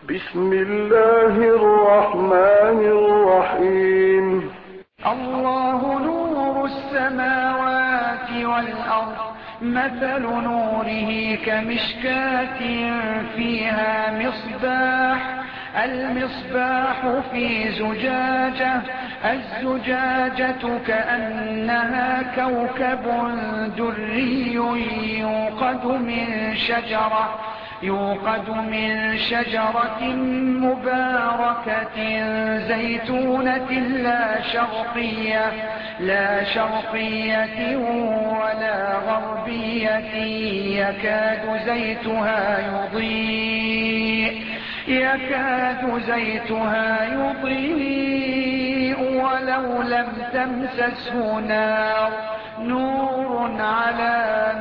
بسم الله الرحمن الرحيم. الله نور السماوات والأرض، مثل نوره كمشكاة فيها مصباح، المصباح في زجاجة، الزجاجة كأنها كوكب دري يوقد من شجرة مباركة زيتونة لا شرقية ولا غربية، يكاد زيتها يضيء ولو لم تمسسه نار، نور على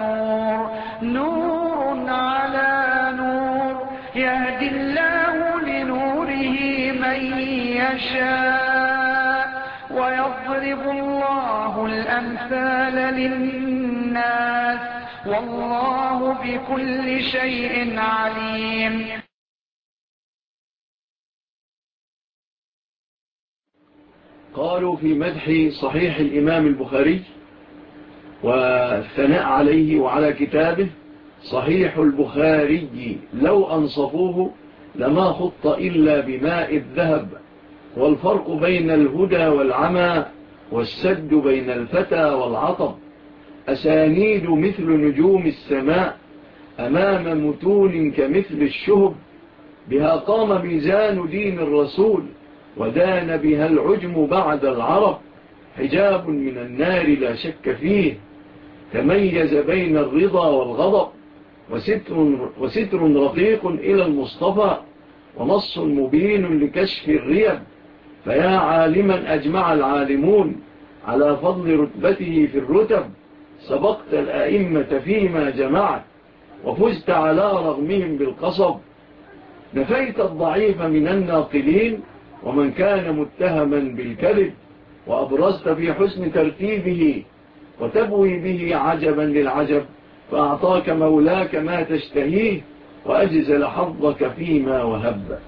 نور، يهدي الله لنوره من يشاء، ويضرب الله الأمثال للناس، والله بكل شيء عليم. قالوا في مدح صحيح الإمام البخاري والثناء عليه وعلى كتابه: صحيح البخاري لو أنصفوه لما خط إلا بماء الذهب، والفرق بين الهدى والعمى، والسد بين الفتى والعطب، أسانيد مثل نجوم السماء أمام متون كمثل الشهب، بها قام ميزان دين الرسول ودان بها العجم بعد العرب، حجاب من النار لا شك فيه، تميز بين الرضا والغضب، وستر رقيق إلى المصطفى، ونص مبين لكشف الريب، فيا عالما أجمع العالمون على فضل رتبته في الرتب، سبقت الأئمة فيما جمعت وفزت على رغمهم بالقصب، نفيت الضعيف من الناقلين ومن كان متهما بالكذب، وأبرزت في حسن ترتيبه وتبوي به عجبا للعجب، فأعطاك مولاك ما تشتهيه وأجزل حظك فيما وهب.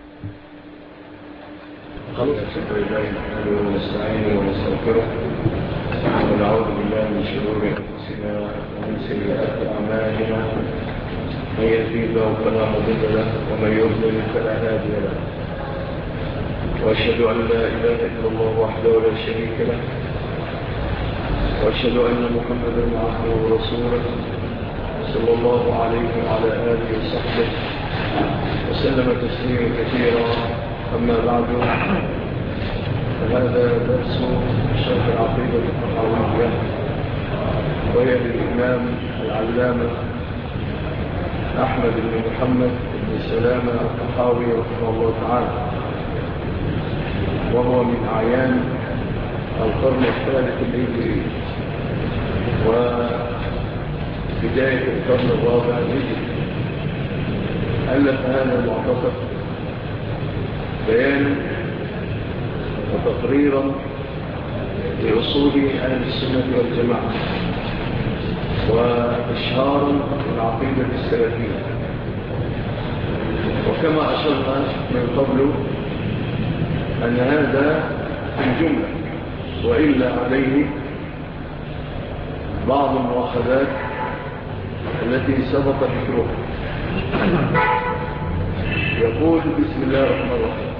الحمد لله ونستعينه ونستغفره ونعوذ بالله من شرور أنفسنا ومن سيئات أعمالنا، من يهديه الله فلا مضل له ومن يضلل فلا هادي له، وأشهد أن لا إله إلا الله وحده لا شريك له، وأشهد أن محمدا عبده ورسوله صلى الله عليه وعلى آله وصحبه وسلم تسليما كثيرا. أما بعد، فهذا درس شرح العقيدة الطحاوية، وهي للإمام العلامة أحمد بن محمد بن سلامة الطحاوي رحمه الله تعالى، وهو من أعيان القرن الثالث الهجري وبداية القرن الرابع الهجري. ألف هذا المعتقد بيانا وتقريرا لأصول أهل السنة والجماعة وإشهارا للعقيدة السلفية. وكما أشرنا من قبل أن هذا الجملة، وإلا عليه بعض المؤاخذات التي سبق ذكرها. يقول: بسم الله الرحمن الرحيم.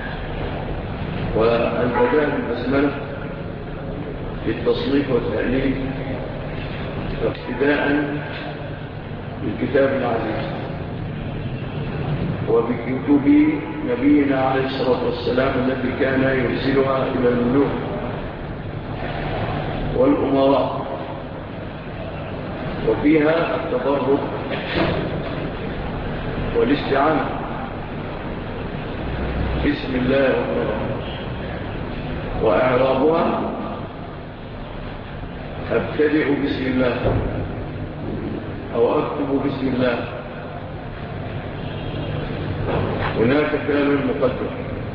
والبداء بالبسملة بالتصنيف والتأليف ابتداء بالكتاب العزيز وبكتب نبينا عليه الصلاة والسلام التي كان يرسلها إلى الملوك والأمراء، وفيها التبرك والاستعانة. بسم الله الرحمن الرحيم. وإعرابها: أبتدئ بسم الله أو أكتب بسم الله. هناك فعل مقدر.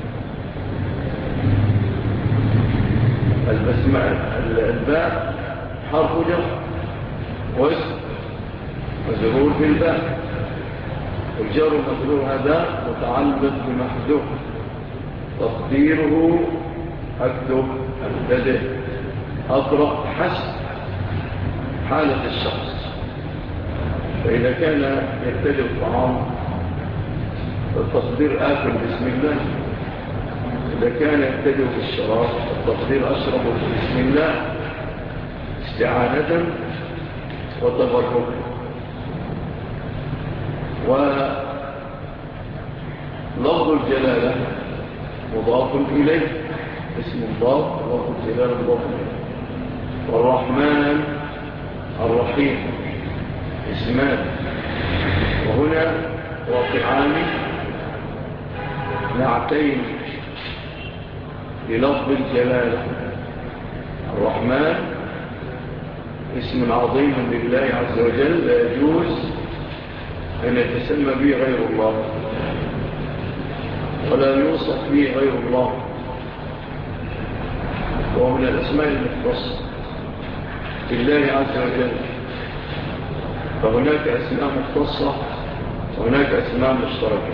الباء حرف جر واسم مجرور بالباء، والجار المجرور هذا متعلق بمحذوف تقديره أكتب أبتدئ أقرأ حسب حالة الشخص. فإذا كان يبتدئ الطعام التقدير آكل بسم الله، إذا كان يبتدئ بالشراب التقدير أشرب بسم الله استعانة وتبرك. ولفظ الجلالة مضاف إليه، اسم مضاف، لفظ الجلالة مضاف إليه. والرحمن الرحيم اسمان، وهنا واقعان نعتين بلفظ الجلالة. الرحمن اسم عظيم لله عز وجل لا يجوز أن يتسمى به غير الله ولا يوصف به غير الله، وهو من الأسماء المختصة بالله عز وجل. فهناك أسماء مختصة وهناك أسماء مشتركة.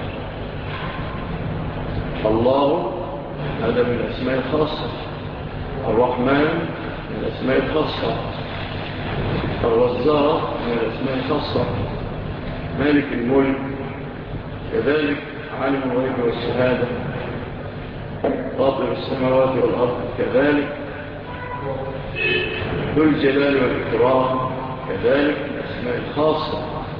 الله هذا من الأسماء الخاصة، الرحمن من الأسماء الخاصة، الرزاق من الأسماء الخاصة، مالك الملك كذلك، عالم الغيب والشهادة، فاطر السماوات والأرض كذلك، ذو الجلال والإكرام كذلك الأسماء الخاصة.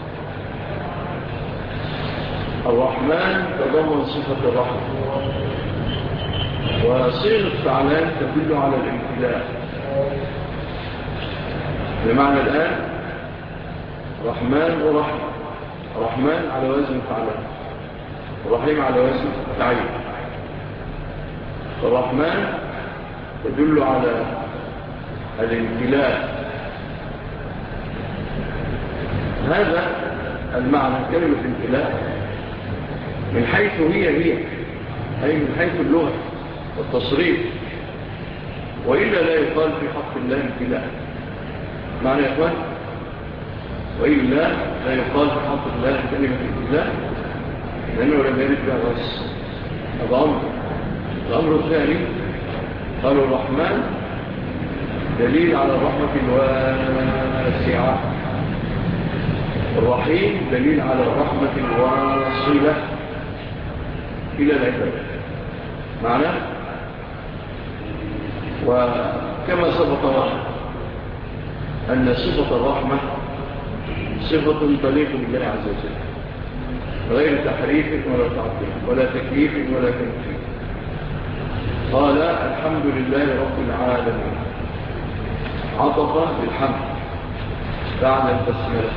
الرحمن تضمن صفة الرحمة، وصيغة فعلان تدل على الامتلاء. بمعنى الآن رحمن ورحمة، رحمن على وزن فعلان، الرحيم على وزن فعيل. الرحمن تدل على الامتلاء. هذا المعنى كلمة الامتلاء من حيث هي أي من حيث اللغة والتصريف، وإلا لا يقال في حق الله امتلاء. معنى يا إخوان، وإلا لا يقال في حق الله كلمة امتلاء، لأنه لم يرد بها بس. هذا الأمر الثاني قالوا الرحمن دليل على الرحمة الواسعة، الرحيم دليل على الرحمة الواصلة إلى العباد. معنى وكما سبق أن صفة الرحمة صفة طليق بالله عز وجل غير تحريف ولا تعطيل ولا تكليف ولا تنفيذ. قال الحمد لله رب العالمين، عطف بالحمد بعد البسملة.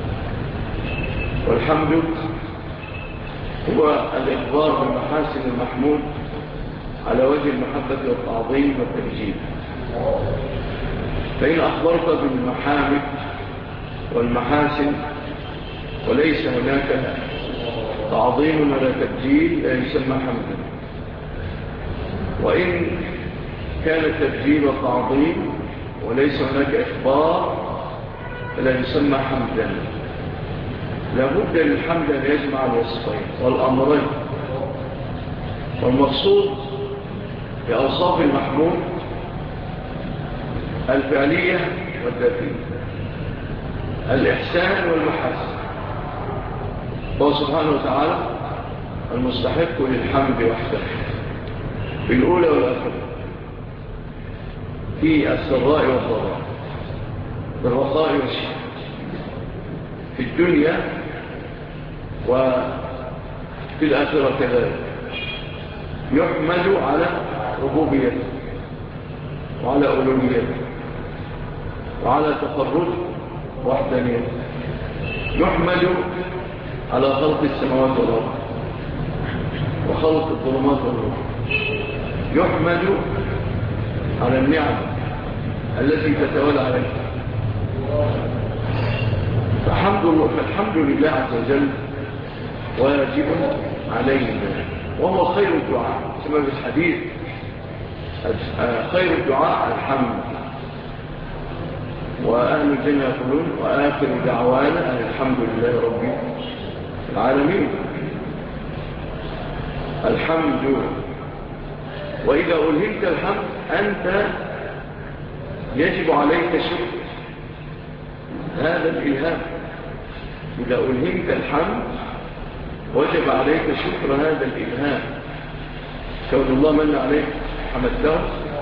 والحمد هو الإخبار بمحاسن المحمود على وجه المحبة والتعظيم والتمجيد. فإن أخبرت بالمحامد والمحاسن وليس هناك تعظيم ولا تبجيل لا يسمى حمدا، وإن كان التبجيل والتعظيم وليس هناك إخبار فلا يسمى حمدا. لابد للحمد أن يجمع الوصفين والأمرين. والمقصود بأوصاف المحمود الفعلية والذاتية، الإحسان والمحاسن. هو سبحانه وتعالى المستحق للحمد وحده في الأولى والآخرة، في السراء والضراء، في الرخاء والشدة، في الدنيا وفي الآخرة كذلك. يحمد على ربوبيته وعلى ألوهيته وعلى تفرد وحدانيته. يحمد على خلق السماوات والأرض وخلق الظلمات والنور. يحمد على النعم التي تتولى عليه. فالحمد لله عز وجل واجب علينا، وهو خير الدعاء كما في الحديث خير الدعاء الحمد. وأهل الجنة يقولون وآخر دعوانا أن الحمد لله رب العالمين. الحمد. وإذا ألهمت الحمد أنت يجب عليك شكر هذا الإلهام. إذا ألهمت الحمد وجب عليك شكر هذا الإلهام. كون الله من عليك حمدته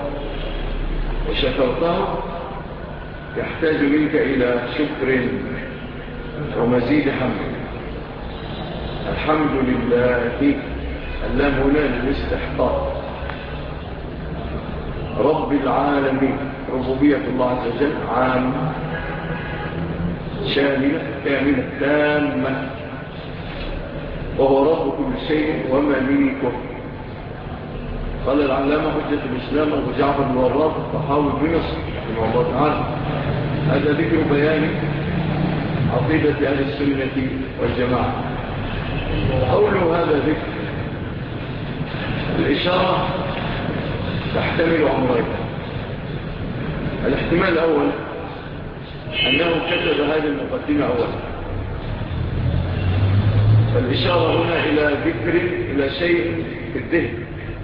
وشكرته يحتاج منك إلى شكر ومزيد حمد. الحمد لله. اللام هنا للاستحقاق. رب العالمين. ربوبية الله عز وجل عام شاملة كاملة تامة، وهو رب كل شيء ومليكه. قال العلامة حجة الإسلام أبو جعفر بن وراق الطحاوي بمصر رحمه الله تعالى: هذا ذكر بيان عقيدة أهل السنة والجماعة. قوله هذا ذكر، الإشارة تحتمل أمرين. الاحتمال الأول أنه كتب هذه المقدمة أولا، فالإشارة هنا إلى ذكر إلى شيء في الذهن.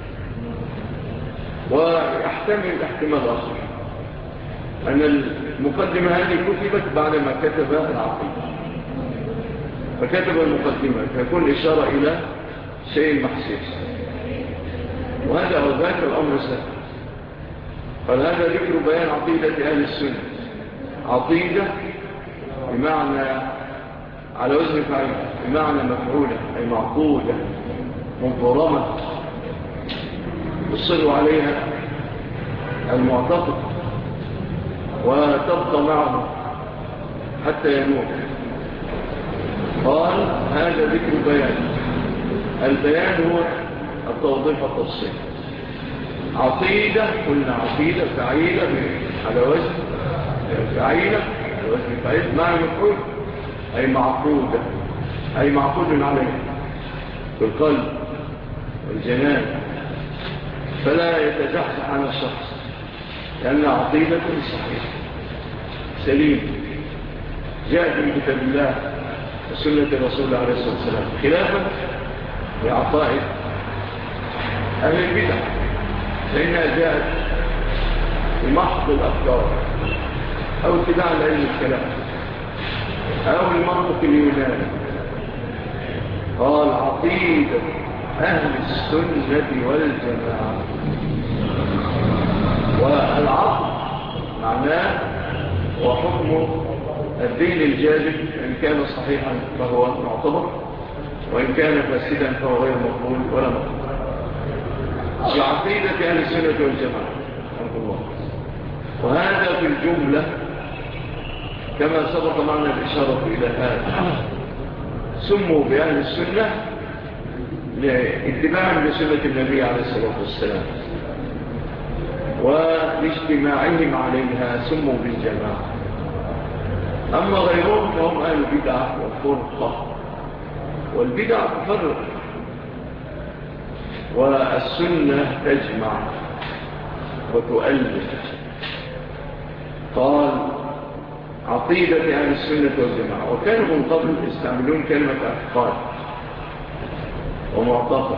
ويحتمل احتمال آخر أن المقدمة هذه كتبت بعدما كتب العقيدة، فكتب المقدمة فيكون إشارة إلى شيء محسوس، وهذا أو ذاك الأمر سهل. فهذا ذكر بيان عقيدة أهل السنة. عقيدة بمعنى على وزن فعيل، بمعنى مفعولة أي معقودة منظرمة يصر عليها المعتقد وتبقى معه حتى يموت. قال هذا ذكر بيان. البيان هو التوضيح والتفصيل. عقيدة قلنا عقيدة فعيلة على وزن فعيلة على وزن فعيل معنى مفعول أي معقودة أي معقود عليه في القلب والجنان، فلا يتزحزح عن الشخص، لأن عقيدة صحيحة سليم جاءت من كتاب الله وسنة الرسول عليه الصلاة والسلام، خلافا لعقائد أهل البدع، فإنها جاءت بمحض الأفكار أو اتباع لعلم الكلام أو المنطق اليوناني. قال عقيدة أهل السنة والجماعة. والعقل معناه وحكم الدين الجاذب، إن كان صحيحا فهو معتبر، وإن كان فاسدا فهو غير مقبول ولا مقبول. عقيدة أهل السنة والجماعة الله. وهذا في الجملة كما سبق معنا الإشارة إلى هذا، سموا بأهل السنة لاتباعا لسنة النبي عليه الصلاة والسلام، ولاجتماعهم عليها سموا بالجماعة. أما غيرهم فهم أهل البدع والفرقة، والبدع تفرق والسنة تجمع وتؤلف. قال عقيدة أهل السنة والجماعة. وكانوا من قبل يستعملون كلمة اعتقاد ومعتقد،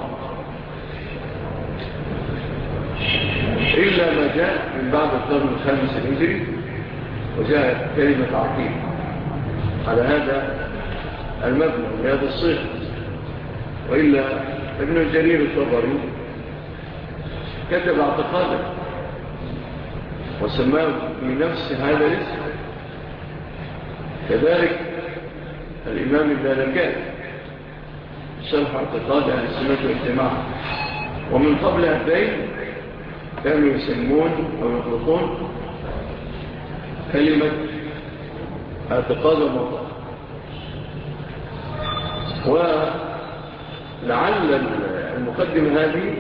إلا ما جاء من بعد القرن الخامس الهجري وجاءت كلمة عقيدة على هذا المبنى بهذا الصيغة. وإلا ابن جرير الطبري كتب اعتقادا وسماه بنفس هذا الاسم. كذلك الإمام اللالكائي شرح اعتقاد أهل السنة والجماعة. ومن قبل هذين كانوا يسمون أو يطلقون كلمة اعتقاد المطلق. ولعل المقدمة هذه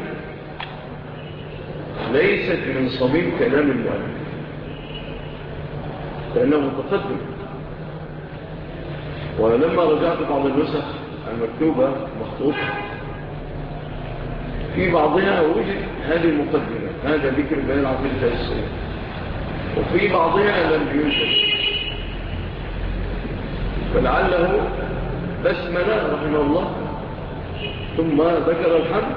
ليست من صميم كلام المؤلف، لأنه متقدم. ولما رجعت بعض النسخ المكتوبة مخطوطة في بعضها وجد هذه المقدمة، هذا ذكر بيان عقيدة السنة، وفي بعضها لم يوجد، فلعله بسملة رحمه الله، ثم ذكر الحمد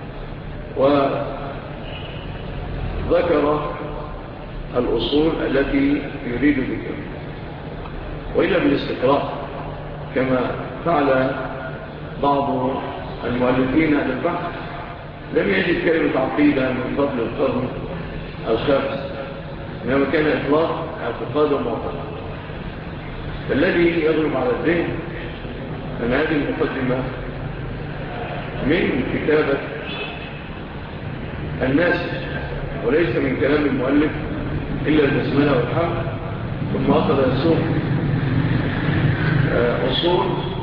وذكر الأصول التي يريد ذكرها، وإلا بالاستقراء كما فعل بعض المؤلفين للبحث لم يجد كلمة عقيدة من فضل القرن الخامس، إنما كان إطلاق اعتقاد ومعتقد. فالذي يغلب على الذهن أن هذه المقدمة من كتابة الناس وليس من كلام المؤلف إلا البسملة والحمد، ثم أخذ يسوق أصول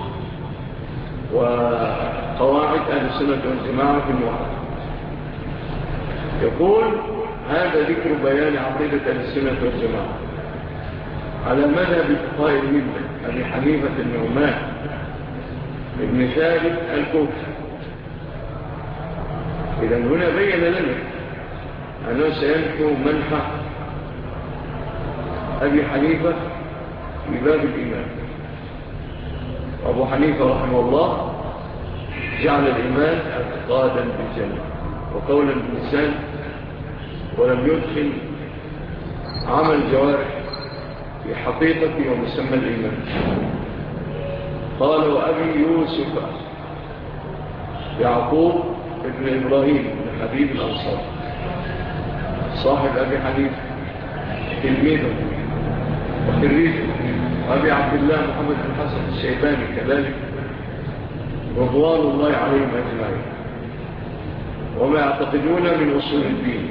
وقواعد أهل السنة والجماعة في الموحد. يقول: هذا ذكر بيان عقيدة أهل السنة والجماعة على مذهب فقهاء الملة أبي حنيفة النعمان ابن ثابت الكوفي. إذا هنا بين لنا أنه سينفو منحى أبي حنيفة في باب الإيمان. أبو حنيفة رحمه الله جعل الإيمان اعتقادا بالجنة وقولا باللسان، ولم يدخل عمل الجوارح في حقيقة ومسمى الإيمان. قال: وأبي يوسف يعقوب ابن إبراهيم بن حبيب الأنصار صاحب أبي حنيفة تلميذه وخريجه، وأبي عبد الله محمد بن حسن الشيباني كذلك رضوان الله عليهم أجمعين، وما يعتقدون من أصول الدين.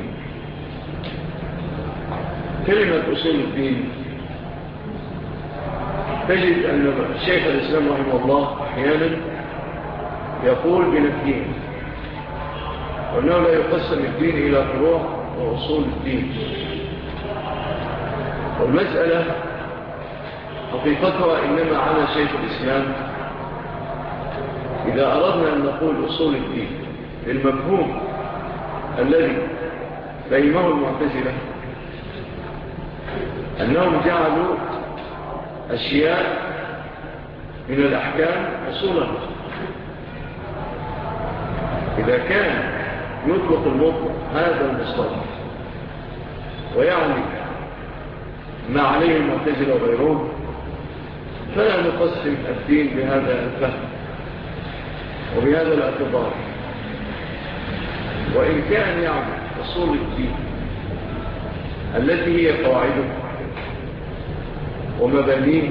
كلمة أصول الدين تجد أن الشيخ الإسلام رحمه الله أحيانا يقول بنفيه، وأنه لا يقسم الدين إلى فروع وأصول الدين. والمسألة حقيقتها إنما على شيخ الإسلام إذا أردنا أن نقول أصول الدين بالمفهوم الذي فهمه المعتزلة، أنهم جعلوا أشياء من الأحكام أصولا. إذا كان يطلق المطلق هذا المصطلح ويعني ما عليه المعتزلة وغيرهم، فلا نقسم الدين بهذا الفهم وبهذا الاعتبار. وإن كان يعني أصول الدين التي هي قواعده ومبانيه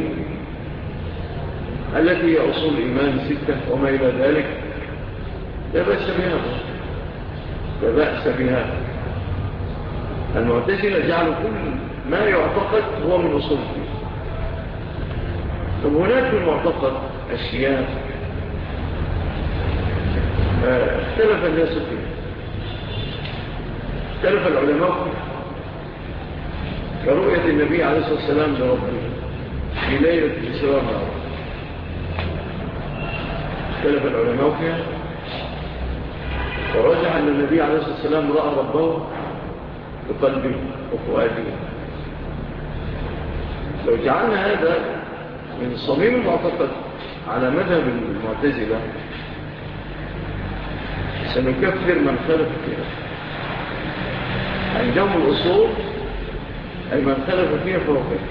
التي هي أصول الإيمان 6 وما إلى ذلك، لا بأس بهذا، لا بأس بهذا. المعتزلة جعلوا كل ما يعتقد هو من أصول الدين. ثم هناك في المعتقد أشياء اختلف الناس فيها، اختلف العلماء فيها، كرؤية النبي عليه الصلاة والسلام لربه في ليلة الإسراء والمعراج، اختلف العلماء فيها، ورجع أن النبي عليه الصلاة والسلام رأى ربه بقلبه وفؤاده. لو جعلنا هذا من صميم المعتقد على مذهب المعتزلة سنكفر من خلف فيها. عندهم الأصول أي من خلف فيها فهو كفر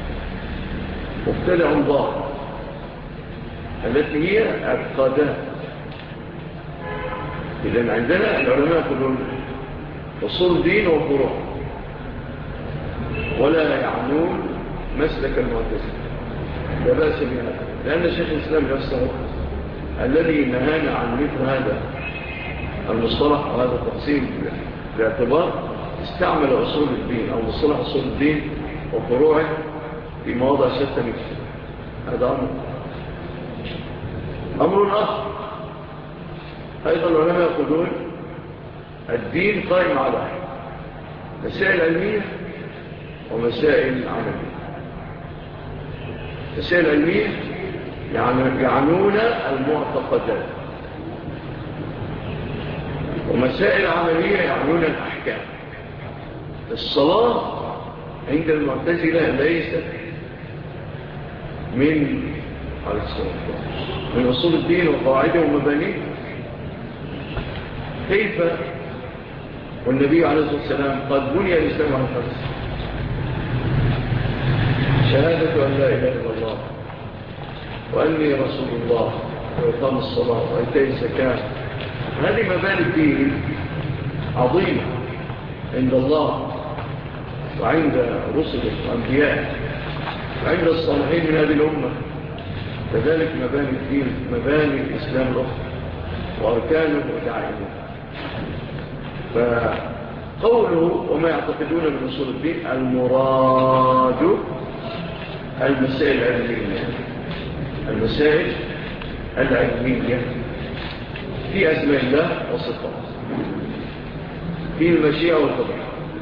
مبتدع ضال، التي هي اعتقادات. إذن عندنا العلماء يقولون أصول دين وفروع، ولا يعنون مسلك المعتزلة، لا بأس بهذا، لأن الشيخ الإسلام نفسه الذي نهانا عن مثل هذا المصطلح وهذا التقسيم باعتبار استعمل أصول الدين أو مصطلح أصول الدين وفروعه في مواضع شتى مثل هذا أمر آخر. أيضا العلماء يقولون الدين قائم على مسائل علمية ومسائل عملية. مسائل علمية يعنون المعتقدات، ومسائل عملية يعنون الأحكام. الصلاة عند المعتزلة ليست من عليه الصلاة والسلام من أصول الدين وقواعده ومبانيه. كيف والنبي عليه الصلاة والسلام قد بني الإسلام على خمس: شهادة أن لا إله إلا الله وأني رسول الله وإقام الصلاة وإيتاء الزكاة. هذه مباني الدين عظيمة عند الله وعند رسله وأنبيائه وعند الصالحين من هذه الأمة. كذلك مباني الدين، مباني الإسلام الأخرى وأركانه ودعائمه. فقوله وما يعتقدون من أصول الدين المراد المسائل العلمية، المسائل العلمية في أسماء الله وصفاته، في المشيئة والقدر،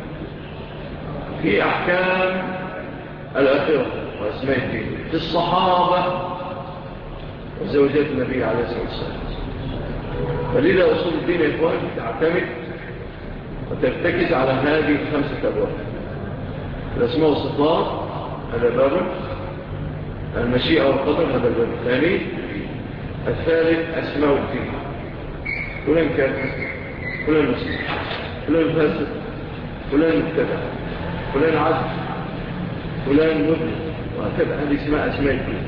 في أحكام الآخرة وأسماء الدين، في الصحابة وزوجات النبي عليه الصلاة والسلام. فلذا أصول الدين يا إخوان تعتمد وترتكز على هذه الخمسة أبواب: الأسماء والصفات هذا باب، المشيئة والقدر هذا الباب الثاني، الثالث أسماء الدين: فلان كافر، فلان مسلم، فلان فاسد، فلان مبتدع، فلان عدل، فلان مذنب، وهكذا. هذه اسمها أسماء الدين.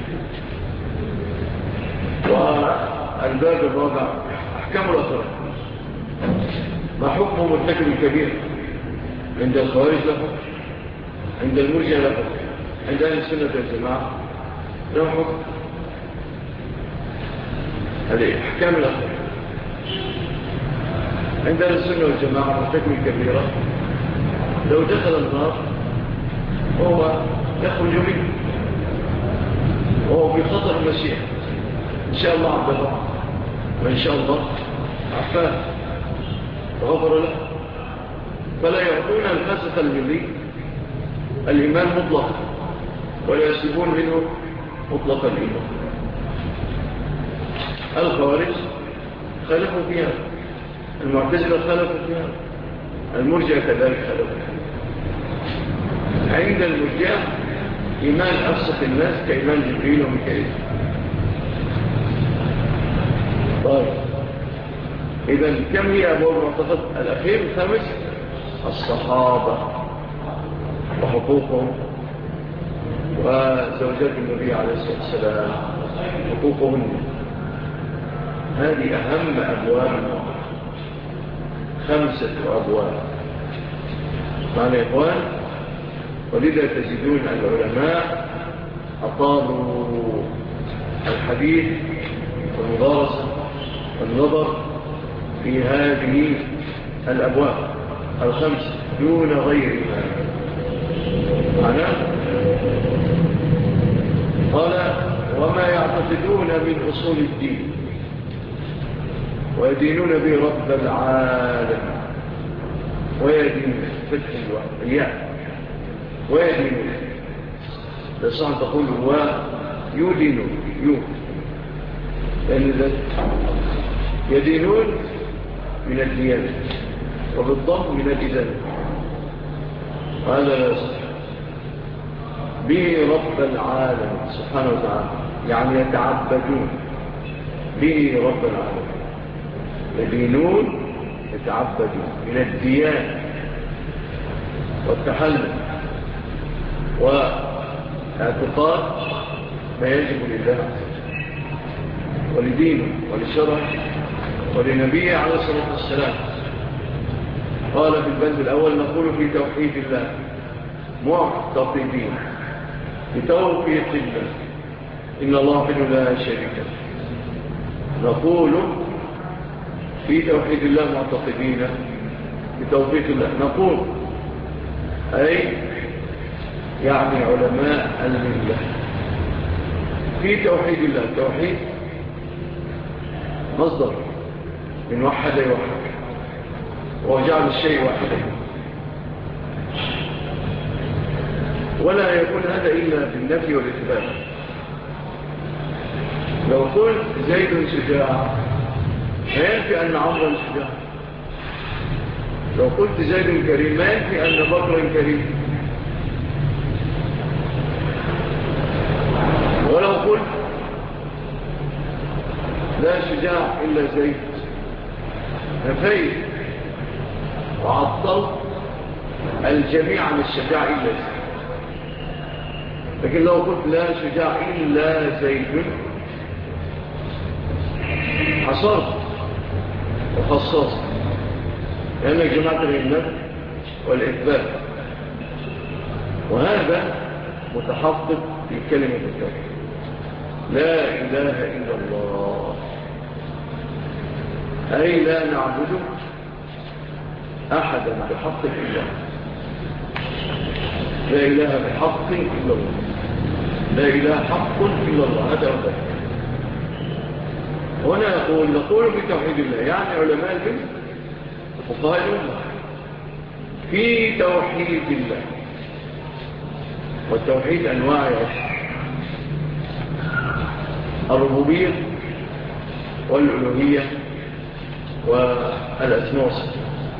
والباب الرابع أحكام الآخرة: ما حكم مرتكب الكبير عند الخوارج له، عند المرجئة له، عند أهل السنة والجماعة له حكم. هذه أحكام الآخرة. عند أهل السنة والجماعة مرتكب الكبيرة لو دخل النار وهو يخرج منه وهو في خطر المشيئة، إن شاء الله عبده وإن شاء الله عفاه وغفر له. فلا يعطون الفاسق الملي الإيمان مطلق ولا يسلبون منه مطلق الإيمان. الخوارج خالفوا فيها، المعتزلة خالفوا فيها، المرجئة كذلك خالفوا فيها. عند المرجئة إيمان أفسق الناس كإيمان جبريل وميكائيل. طيب إذن كم هي أبواب المعتقد؟ الأخير الخامس الصحابة وحقوقهم وزوجات النبي عليه الصلاة والسلام حقوقهم. هذه أهم أبواب المعتقد، 5 أبواب. معنى يا إخوان، ولذا تجدون العلماء أطالوا الحديث والمدارسة والنظر في هذه الأبواب 5 دون غيرها. معناه قال وما يعتقدون من أصول الدين ويدينون به رب العالم ويدين فتح الوحياء ويدينون لسان تقول ويدينون لأن يدينون من الديانة وبالضم من الإذانة، هذا لا يصح. به رب العالم سبحانه وتعالى، يعني يتعبدون به رب العالم، يدينون يتعبدون من الديانة والتحلل واعتقاد ما يجب لله ولدينه ولشرع ولنبيه عليه الصلاة والسلام. قال في البند الأول نقول في توحيد الله معتقدين بتوفيق الله إن الله وحده لا شريك له. نقول في توحيد الله معتقدين بتوفيق الله، نقول أي يعني علماء الملة في توحيد الله. توحيد مصدر من وحد يوحد وجعل الشيء واحدا، ولا يكون هذا إلا بالنفي والإثبات. لو قلت زيد شجاع ما ينفي أن عمرا شجاع، لو قلت زيد كريم ما ينفي أن بكرا كريم، ولو قلت إلا زيد، نفيت وعطلت الجميع عن الشجاع إلا زيد. لكن لو قلت لا شجاع إلا زيد حصرت وخصصت، لأنك جمعت بين النفي والإثبات، وهذا متحقق في كلمة التوحيد. لا إله إلا الله، أي لا نعبد أحدا بحق إلا الله. لا إله بحق إلا الله، لا إله حق إلا الله. هذا هو هنا نقول بتوحيد الله، يعني علماء العلم فقهاء الأمة في توحيد الله. والتوحيد أنواع الربوبية والألوهية والأسماء والصفات.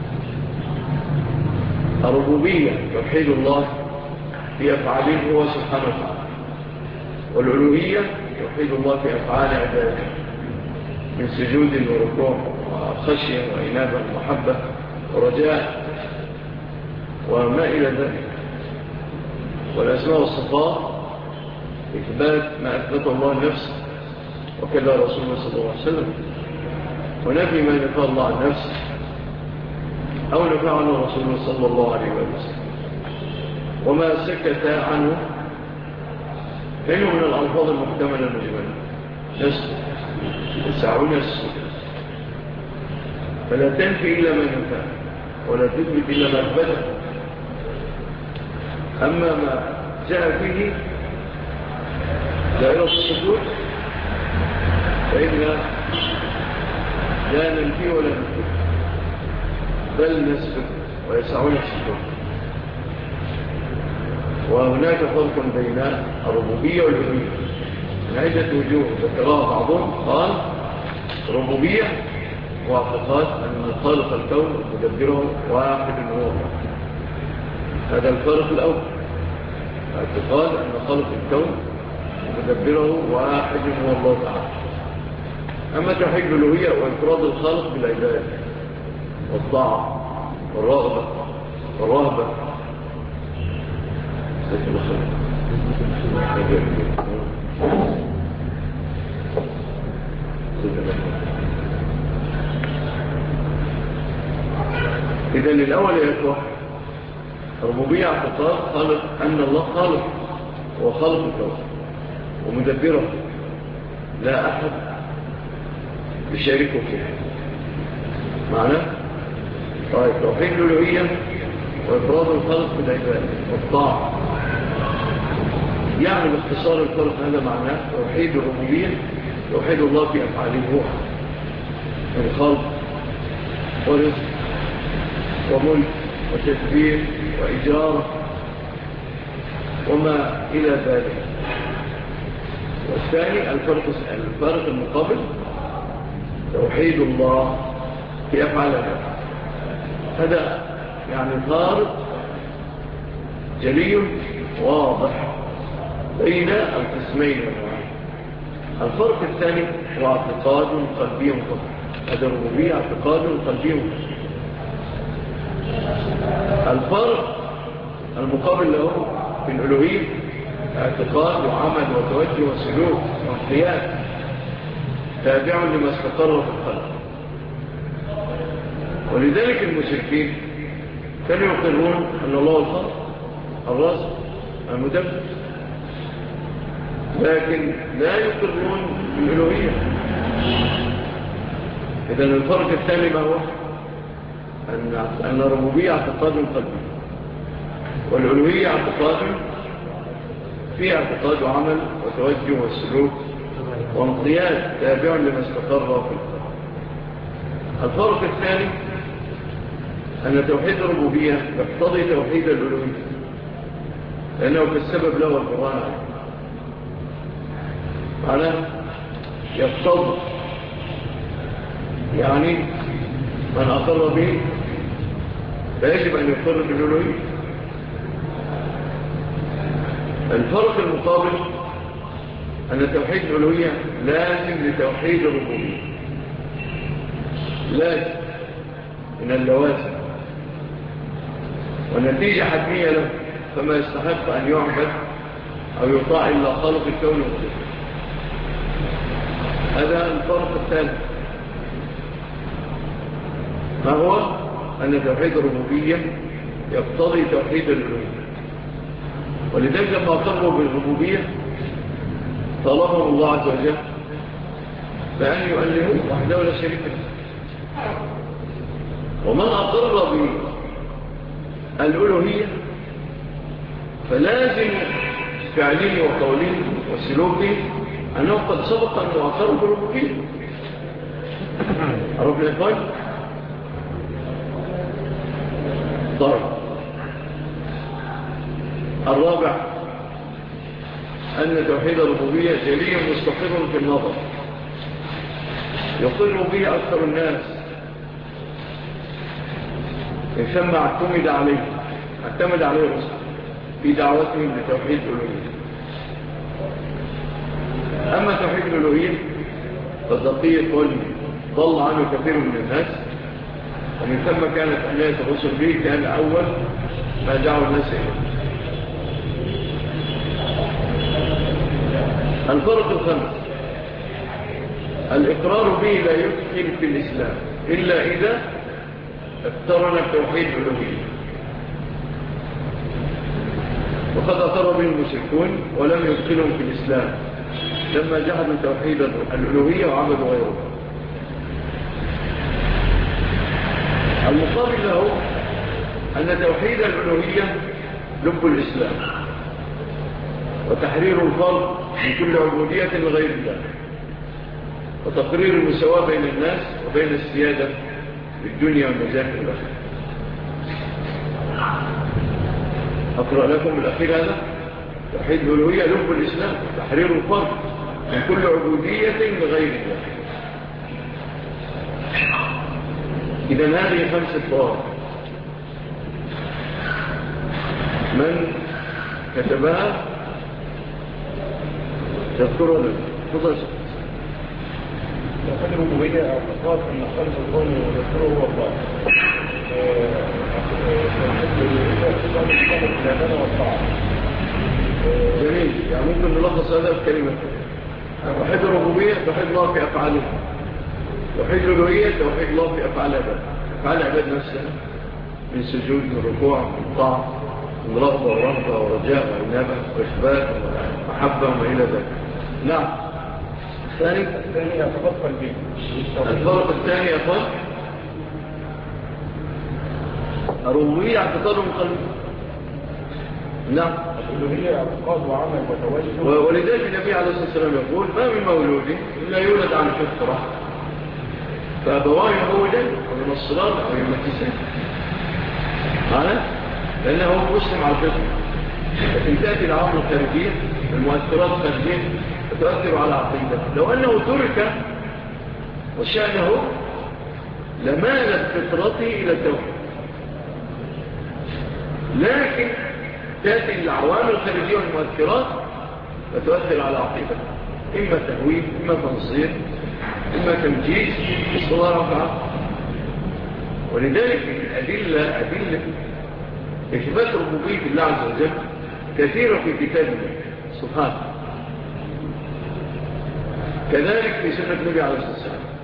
الربوبية توحيد الله في أفعاله هو سبحانه وتعالى، والألوهية توحيد الله في أفعال عباده من سجود وركوع وخشية وإنابة ومحبة ورجاء وما إلى ذلك. والأسماء والصفات إثبات ما أثبته الله نفسه وكذا رسول الله صلى الله عليه وسلم، ونفي ما نفى الله عن نفسه أو نفى عنه رسول الله صلى الله عليه وسلم. وما سكت عنه فإنه من الألفاظ المحتملة المجملة، نسل يسعون السكت، فلا تنفي إلا ما نفى ولا تثبت إلا ما أثبته. أما ما جاء فيه دائرة السكوت فإن لا ننفي ولا نثبت، بل نسكت ويسعون السكوت. وهناك فرق بين الربوبية والألوهية من عدة وجوه ذكرها بعضهم. قال الربوبية واعتقاد أن خالق الكون مدبره واحد هو الله، هذا الفرق الأول، اعتقاد أن خالق الكون مدبره واحد هو الله تعالى. أما توحيد الألوهية وانفراد الخالق بالعبادة والطاعة والرغبة والرهبة. إذن الأول يا إخوة الربوبية اعتقاد خالق أن الله خالق وخالق الكون ومدبره، لا أحد يشاركه فيه. معنى طيب توحيد الألوهية وإفراد الخلق بالعبادة والطاعة، يعني باختصار الفرق هذا معناه توحيد الربوبية توحيد الله في أفعاله هو من خلق ورزق وملك وتدبير وإجارة وما إلى ذلك. والثاني الفرق المقابل توحيد الله في أفعاله. هذا يعني فارق جلي واضح بين القسمين. الفرق الثاني هو اعتقاد قلبي فقط. هذا الربوبية اعتقاد قلبي. الفرق المقابل له في الألوهية اعتقاد وعمل وتوجه وسلوك وانقياد تابع لما استقر في الخلق. ولذلك المشركين كانوا يقرون أن الله الخالق الرازق المدبر، لكن لا يقرون بالألوهية. إذن الفرق الثاني ما هو أن الربوبية اعتقاد قلبي والألوهية اعتقاد في اعتقاد وعمل وتوجه والسلوك وانقياد تابع لما استقر في الخلق. الفرق الثاني أن توحيد الربوبية يقتضي توحيد الألوهية، لأنه كالسبب له القرآن على يقتضي، يعني من أقر به فيجب أن يقر بالألوهية. الفرق المقابل أن توحيد الألوهية لازم لتوحيد الربوبية، لازم من اللوازم والنتيجة حتمية له، فما يستحق أن يعبد أو يطاع إلا خالق الكون والمخلوق. هذا الفرق الثالث. ما هو؟ أن توحيد الربوبية يقتضي توحيد الألوهية، ولذلك لما أقروا بالربوبية طلبهم الله عز وجل بأن يؤلهوا وحده لا شريك له. ومن أقر بالألوهية فلازم فعله وقوله وسلوكه أنه قد سبق أنه أقر بالربوبية. عرف الإخوان؟ طيب، الرابع أن توحيد الربوبية جلي مستقر في النظر يقر به أكثر الناس، ثم اعتمد عليه الرسل في دعوتهم لتوحيد الألوهية. أما توحيد الألوهية فالدقيق ضل عنه كثير من الناس، ومن ثم كانت عناية الرسل به كان أول ما دعوا الناس إليه. الفرق الخامس: الإقرار به لا يدخل في الإسلام إلا إذا اقترن توحيد الألوهية، وقد أقر به المشركون ولم يدخلهم في الإسلام لما جحدوا توحيد الألوهية وعبدوا غيره. المقابل له أن توحيد الألوهية لب الإسلام وتحرير الفرد من كل عبودية لغير الله، وتقرير المساواة بين الناس وبين السيادة في الدنيا والنجاة في الآخرة. أقرأ لكم الأخير هذا: توحيد الألوهية لب الإسلام وتحرير الفرد من كل عبودية لغير الله. إذن هذه 5 فوائد من كتبها تذكرها لنا. تفضل. توحيد الربوبية اعتقاد أن خالق الكون ويذكره هو الله. جميل. يعني ممكن نلخص هذا بكلمة: توحيد الربوبية توحيد الله في أفعاله، توحيد الألوهية توحيد الله في أفعال العباد، أفعال العباد نفسها من سجود وركوع وطاعة ورغبة ورهبة ورجاء وإنابة وإثبات ومحبة وما إلى ذلك. نعم. الثاني اعتقاد قلبي. الفرق الثاني يا أخوان: الربوبية اعتقاد قلبي. نعم. الألوهية اعتقاد وعمل وتوجه. ولذلك النبي عليه الصلاة والسلام يقول: ما من مولود إلا يولد عن فطرة فأبواه يهودان أو نصران أو يمتسان. معنى لأنه مسلم على الفطرة، لكن تأتي العوامل الخارجية المؤثرات الخارجية فتؤثر على عقيدته. لو أنه ترك وشأنه لمالت فطرته إلى التوحيد، لكن تأتي العوامل الخارجية والمؤثرات فتؤثر على عقيدته، إما تهويل إما تنصير إما تمجيز بالصلاة رفعه. ولذلك أدلة إثبات ربوبية الله عز وجل كثيرة في كتاب الله سبحانه، كذلك في سنة النبي عليه الصلاة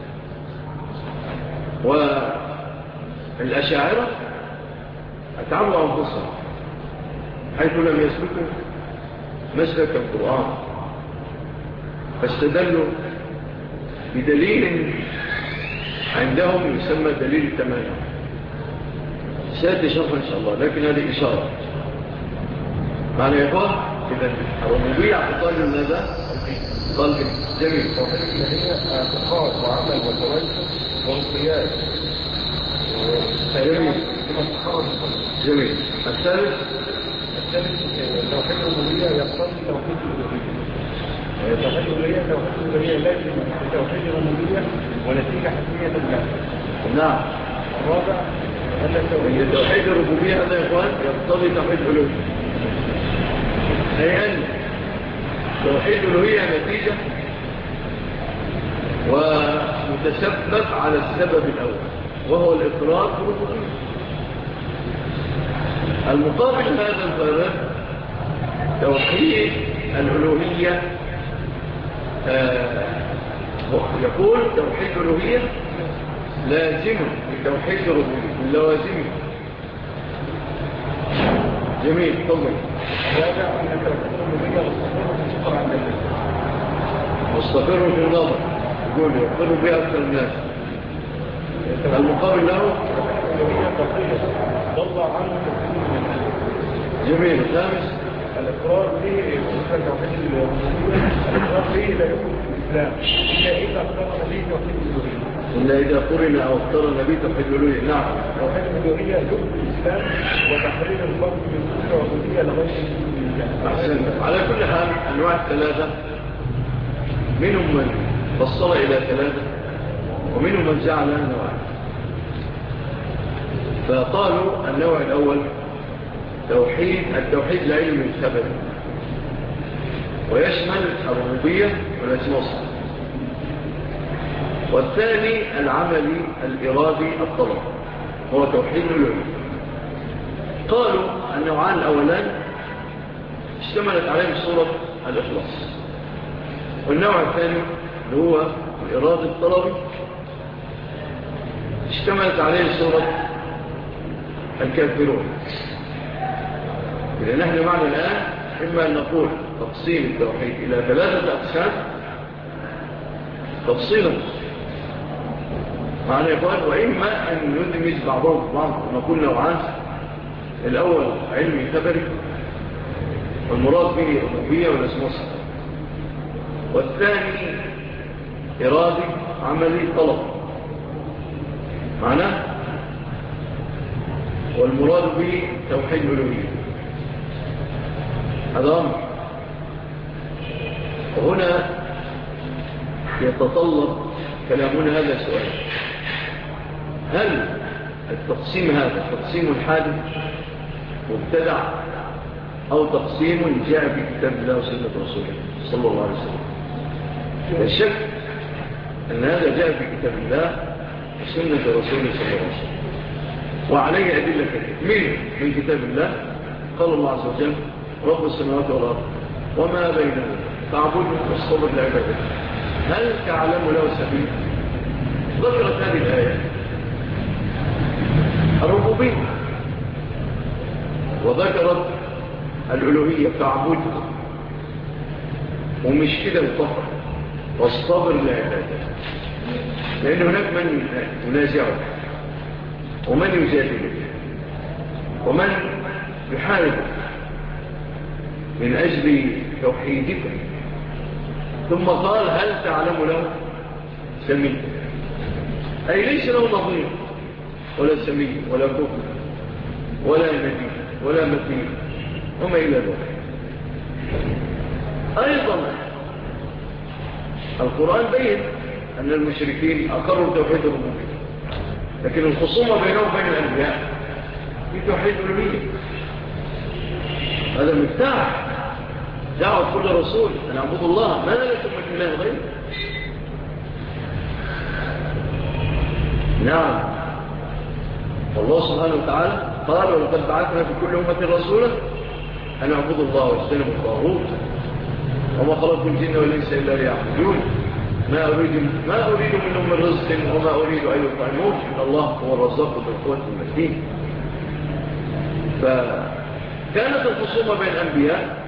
والسلام. والأشاعرة أتعبوا أنفسهم حيث لم يسلكوا مسلك القرآن، فاستدلوا بدليل عندهم يسمى دليل التمانع. سيأتي شرحه إن شاء الله، لكن هذه إشارة معنى يا إخوان. إذن الربوبية اعتقاد لماذا؟ قلبي. جميل. هي اعتقاد وعمل وتوجه وانقياد. جميل. الثالث توحيد الربوبية يقتضي توحيد الألوهية. توحيد الألوهية لازم توحيد الربوبية ونتيجة حتمية الله. نعم. الرابع أن توحيد الربوبية هذا يا إخوان يقتضي توحيد الألوهية، أي أن توحيد الألوهية نتيجة متسبب على السبب الأول وهو الإقرار بالربوبية. المقابل هذا الفرق توحيد الألوهية، يقول توحيد الألوهية لازم لتوحيد الربوبية من لوازمه. جميل. طبعا مستقر في النظر، يقول يقر بها أكثر الناس. المقابل له ضل عنه. جميل. الخامس الإقرار به الإقرار به لا يكون في الإسلام إلا إذا اقترن به توحيد الألوهية. إلا إذا قرن أو اقترن به توحيد الألوهية. نعم. توحيد الألوهية يكون في الإسلام وتحرير الفرد من كل عبودية لغير الله. أحسن. على كل حال أنواع الثلاثة منهم من فصل إلى ثلاثة ومنهم من جعل نوعا. فقالوا النوع الأول التوحيد العلمي الخبري ويشمل الربوبية والأسماء والصفات. والثاني العملي الإرادي الطلب هو توحيد الألوهية. قالوا النوعان الأولان اشتملت عليهم سورة الإخلاص، والنوع الثاني اللي هو الإرادة الطلبي اشتملت عليه سورة الكافرون. إذا نحن معنا الآن إما أن نقول تقسيم التوحيد إلى ثلاثة أقسام تفصيلا معنا يا إخوان، وإما أن ندمج بعضهم بعض ونقول نوعان. الأول علمي خبري والمراد به الربوبية والأسماء والصفات، والثاني إرادي عملي طلب معناه والمراد به توحيد الألوهية. هذا أمر. وهنا يتطلب كلامنا هذا السؤال: هل التقسيم هذا تقسيم حادث مبتدع أو تقسيم جاء في كتاب الله وسنة رسوله صلى الله عليه وسلم؟ لا شك أن هذا جاء في كتاب الله وسنة رسوله صلى الله عليه وسلم، وعليه أدلة كثيرة. من كتاب الله قال الله عز وجل: رب السماوات والأرض وما بينهما فاعبده واصطبر لعبادته هل تعلم له سبيل. ذكرت هذه الآية الربوبية وذكرت الألوهية فاعبده، ومش كده فقط واصطبر لعبادته، لأن هناك من ينازعك ومن يجادلك ومن يحاربك من أجل توحيدك. ثم قال: هل تعلم له سميع، أي ليس له نظير ولا سميع ولا كفر ولا نبي ولا مثيل وما إلى ذلك. أيضا القرآن بين أن المشركين أقروا توحيد الربوبية، لكن الخصومة بينهم وبين الأنبياء في توحيد الألوهية. هذا مفتاح دعوة كل رسول أن اعبدوا الله ما لكم من إله غيره. نعم. الله سبحانه وتعالى قال: ولقد بعثنا في كل أمة رسولا أن اعبدوا الله واجتنبوا الطاغوت وما خلقت الجن والإنس إلا ليعبدون ما أريد منهم من رزق وما أريد أن يطعمون إن الله هو الرزاق ذو القوة المتين. فكانت الخصومة بين الأنبياء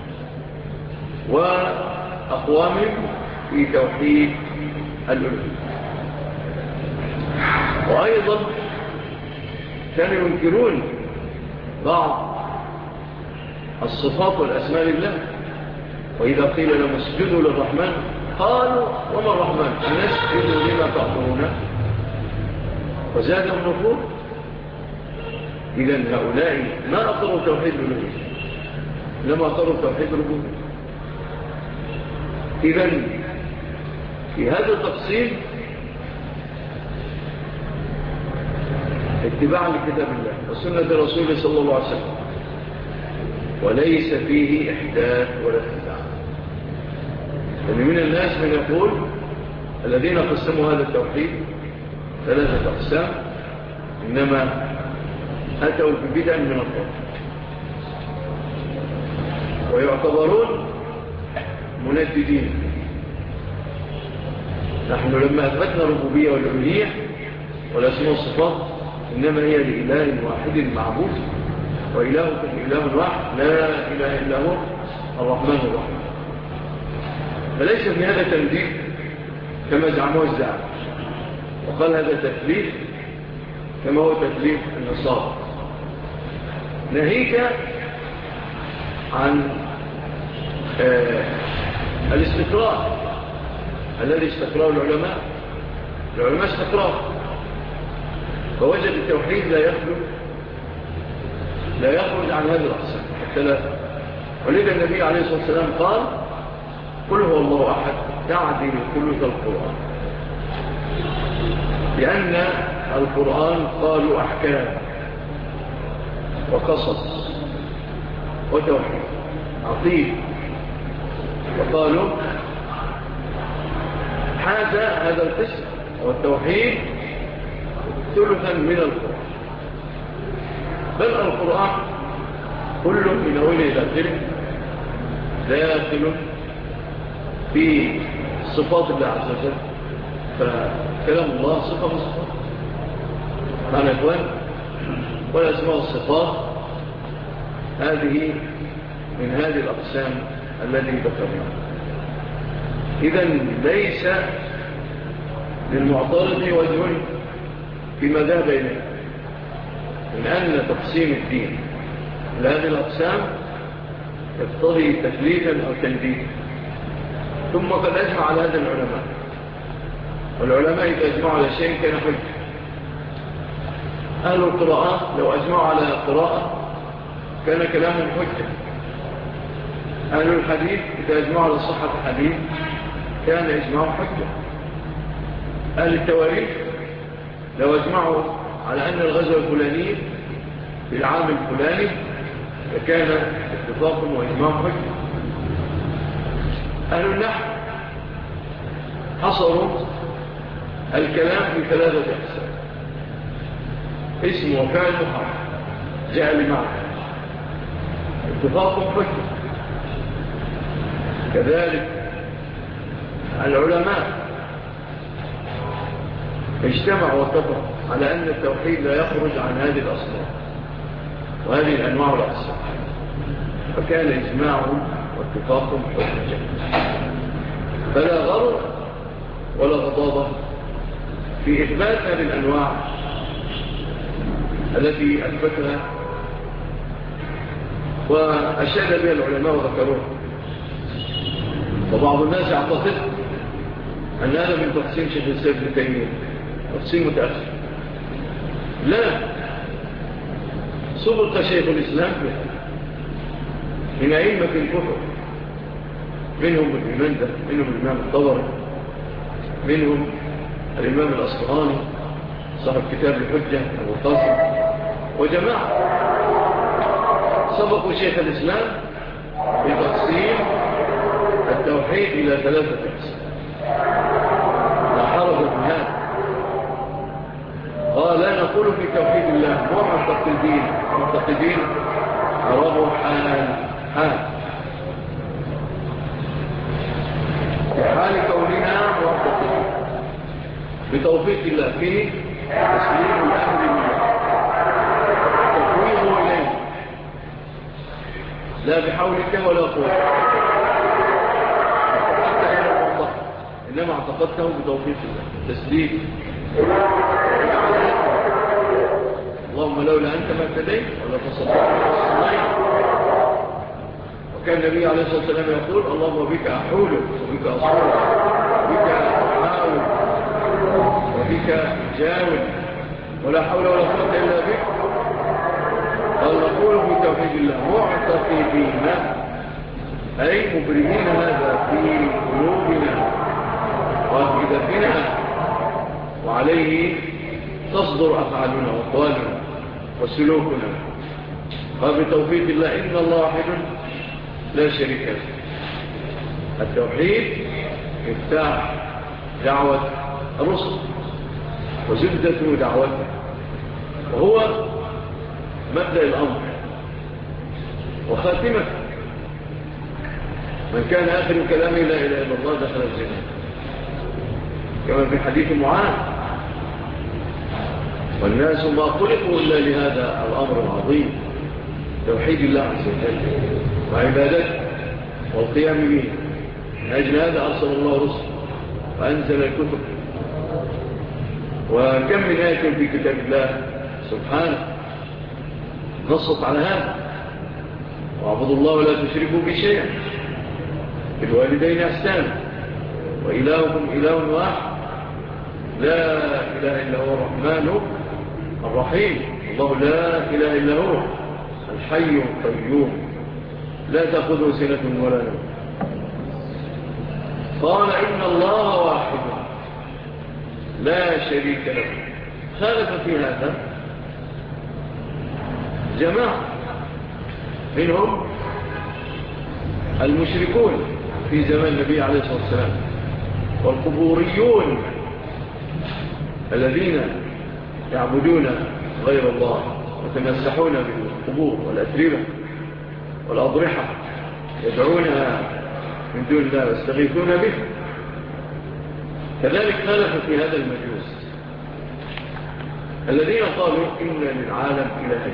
وأقوامهم في توحيد الألوهية. وأيضا كانوا ينكرون بعض الصفات والأسماء لله، وإذا قيل لهم اسجدوا للرحمن قالوا: وما الرحمن أنسجد لما تأمرون وزادهم نفور. إذن هؤلاء ما أقروا توحيد الألوهية، لما أقروا توحيد الربوبية. إذن في هذا التقسيم اتباع لكتاب الله وسنة رسوله صلى الله عليه وسلم، وليس فيه إحداث ولا ابتداع. لأن من الناس من يقول الذين قسموا هذا التوحيد 3 أقسام إنما أتوا ببدع من الطرق ويعتبرون منددين. نحن لما أثبتنا الربوبية والألوهية والأسماء والصفات إنما هي لإله واحد معبود، وإلهكم إله واحد لا إله إلا هو الرحمن الرحيم. فليس في هذا تنديد كما زعموه الزعم، وقال هذا تثليث كما هو تثليث النصارى. ناهيك عن الاستقرار الذي استقراه العلماء استقراه، فوجد التوحيد لا يخرج عن هذه الأقسام الثلاثة. ولذا النبي عليه الصلاة والسلام قال قل هو الله أحد تعدل ثلث القرآن، لأن القرآن قالوا أحكام وقصص وتوحيد عقيد، وقالوا هذا القسم والتوحيد ثلثا من القرآن، بل القرآن كل من أوله إلى آخره داخل في صفات الله عز وجل. فكلام الله صفة من صفات معنى إخوان، والأسماء والصفات هذه من هذه الأقسام التي ذكرناها. إذن ليس للمعترض وجه فيما ذهب إليه من أن تقسيم الدين لهذه الأقسام يقتضي تثليثا أو تنديدا. ثم قد أجمع على هذا العلماء، والعلماء إذا أجمعوا على شيء كان حجة. أهل القراءات لو أجمعوا على قراءة كان كلامهم حجة. أهل الحديث إذا أجمعوا على صحة الحديث كان إجماعهم حجة. أهل التواريخ لو أجمعوا على أن الغزو الفلاني في العام الفلاني فكان اتفاق وإجماع حجة. أهل النحو حصروا الكلام في 3 أقسام: اسم وفعل وحرف جاء لمعنى اتفاق حجة. كذلك العلماء اجتمعوا واتفقوا على أن التوحيد لا يخرج عن هذه الأصناف وهذه الأنواع والأقسام، فكان إجماعهم واتفاقهم حجة. فلا غرض ولا غضاضة في إثبات هذه الأنواع التي أثبتها وأشاد بها العلماء وذكروها. وبعض الناس يعتقد أن هذا من تقسيم شيخ الإسلام ابن تيمية، تقسيم متأخر. لا، سبق شيخ الإسلام من أئمة الكفر، منهم الإمام ده، منهم الإمام الطبري، منهم الإمام الأصفهاني صاحب كتاب الحجة أبو القاسم، وجماعة سبقوا شيخ الإسلام بتقسيم التوحيد إلى 3 أقسام. لا حرج في هذا. قال لا نقول في توحيد الله معتقدين عربوا حال في حال كوننا معتقدين بتوفيق الله فيه تسليم الأمر لله تفويضه إليه لا بحولك ولا قوتك، إنما اعتقدته بتوفيق الله تسليم. اللهم لولا أنت ما اهتديت ولا تصدقت. وكان النبي عليه الصلاة والسلام يقول اللهم بك أحول وبك أصول وبك أحاول وبك جاول ولا حول ولا قوة إلا بك. قال نقول في توحيد الله معتقدين أي مبرمين هذا في قلوبنا وأفئدتنا، وعليه تصدر أفعالنا وأقوالنا وسلوكنا. فبتوفيق الله إن الله واحد لا شريك له. التوحيد مفتاح دعوة الرسل وزبدة دعوته، وهو مبدأ الأمر وخاتمة. من كان آخر كلامه لا إله إلا الله دخل الجنة، كما في حديث معاذ: والناس ما خلقوا إلا لهذا الأمر العظيم، توحيد الله عز وجل وعبادته والقيام به. من أجل هذا أرسل الله رسل وأنزل الكتب. وكم من آية في كتاب الله سبحانه نصت على هذا: واعبدوا الله ولا تشركوا به شيئا، بالوالدين إحسانا، وإلهكم إله واحد، لا إله إلا هو الرحمن الرحيم، الله لا إله إلا هو الحي القيوم، لا تأخذه سنة ولا نوم. قال إن الله واحد لا شريك له. خالف في هذا جماعة منهم المشركون في زمان النبي عليه الصلاة والسلام، والقبوريون الذين يعبدون غير الله وتمسحون بالقبور والأتربة والأضرحة، يدعونها من دون الله ويستغيثون به. كذلك خالف في هذا المجوس الذين قالوا إن للعالم إلهين: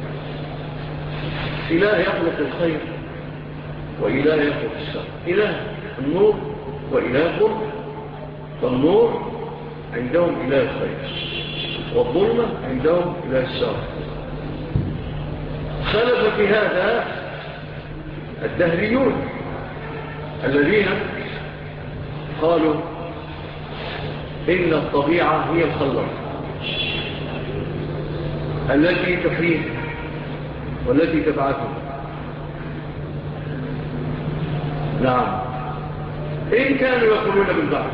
إله يخلق الخير وإله يخلق الشر، إله النور وإله الظلم. فالنور عندهم إله الخير، والظلمة عندهم إله الشر. خلف في هذا الدهريون الذين قالوا إن الطبيعة هي الخلق التي تحيي والتي تبعثه. نعم، إن كانوا يقولون بالبعث.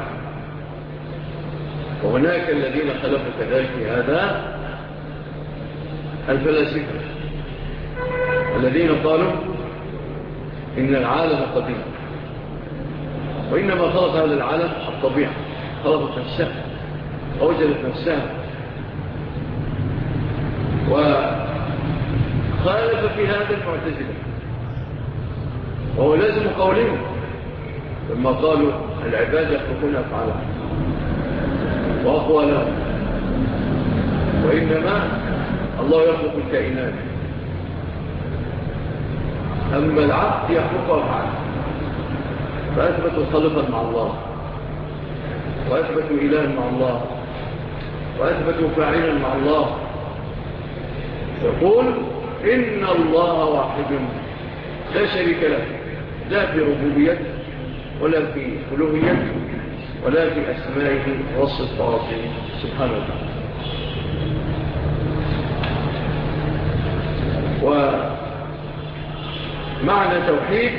وهناك الذين خلفوا كذلك في هذا الفلاسفة الذين قالوا إن العالم قديم، وإنما خلق هذا العالم الطبيعة، خلقت نفسها ووجدت نفسها. وخالف في هذا المعتزلة، وهو لازم قولهم لما قالوا العباد يخلقون أفعالهم وأقوالهم، وإنما الله يخلق الكائنات، أما العبد يخلق أفعاله. فأثبتوا خلقا مع الله، وأثبتوا إلها مع الله، وأثبتوا فاعلا مع الله. يقول إن الله واحد لا شريك له، لا في ربوبيته ولا في ألوهيته ولا في أسمائه وصفاته سبحانه وتعالى. ومعنى توحيد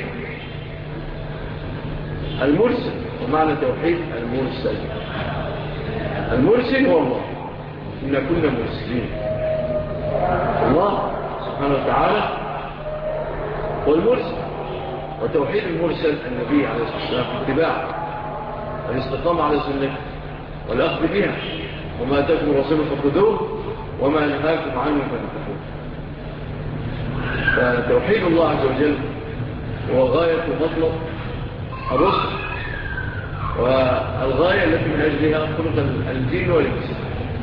المرسل، ومعنى توحيد المرسل. المرسل هو الله، إن كنا مرسلين. الله سبحانه وتعالى هو المرسل، وتوحيد المرسل النبي عليه الصلاة والسلام في اتباع والاستقامة على سنته والأخذ بها، وما أتاكم الرسول فخذوه وما نهاكم عنه فانتهوا. فتوحيد الله عز وجل هو غاية ومطلب الرسل، والغاية التي من أجلها خلق الجن والإنس.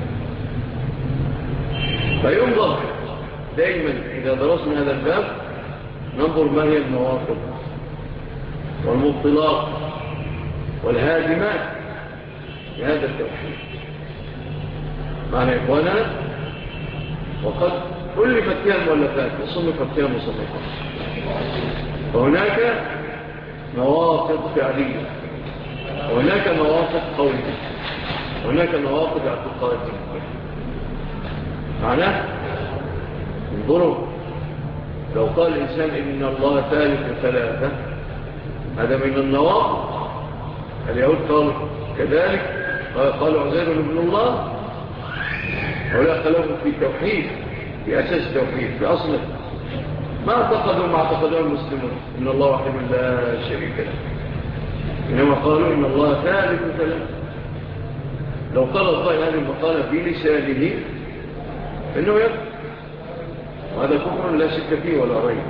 فينظر دائما إذا درسنا هذا الباب ننظر ما هي المواقف والمبطلات والهادمات لهذا التوحيد. معنى إخوانا، وقد ألفت فيها المؤلفات وصنفت فيها مصنفات، وهناك مواقف فعلية، وهناك مواقف قولية، وهناك مواقف اعتقادية. معناه انظروا، لو قال الإنسان إن الله ثالث ثلاثة، هذا من النواقض. اليهود قالوا كذلك، قالوا عزير ابن الله، ولا خلفوا في التوحيد، في أساس التوحيد، في أصله. ما اعتقدوا ما اعتقدوا المسلمون إن الله واحد لا شريك له، إنما قالوا إن الله ثالث ثلاثة. لو قال القائل هذه المقالة بلسانه إنه يكفر، وهذا كفر لا شك فيه ولا ريب.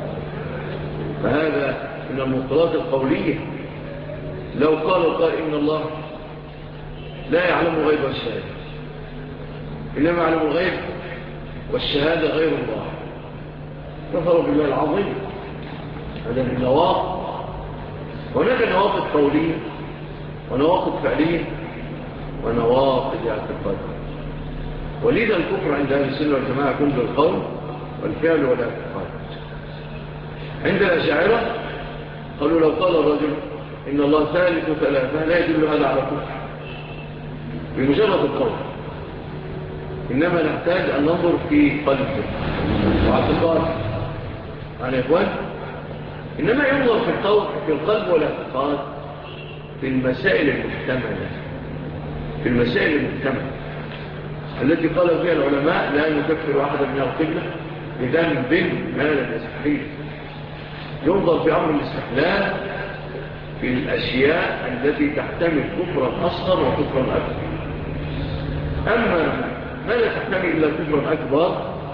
فهذا من المنكرات القولية. لو قال القائل إن الله لا يعلم غيب الشهادة، إنما يعلم الغيب والشهادة غير الله، كفر بالله العظيم. هذا من النواقض. هناك نواقض قولية ونواقض فعلية ونواقض اعتقادية. ولذا الكفر عند أهل السنة والجماعة يكون بالقول والفعل والاعتقاد. عند الأشاعرة قالوا لو قال الرجل إن الله ثالث ثلاثة لا يدل هذا على كفر بمجرد القول، إنما نحتاج أن ننظر في قلبه واعتقاده. يعني يا إخوان، إنما ينظر في القلب والاعتقاد في المسائل المحتملة، في المسائل المحتملة التي قال فيها العلماء لا نكفر أحدا من القبلة بذنب ما لم يستحيل. ينظر في أمر الاستحلال في الأشياء التي تحتمل كفرا أصغر وكفرا أكبر. أما ما لا تحتمل إلا كفرا أكبر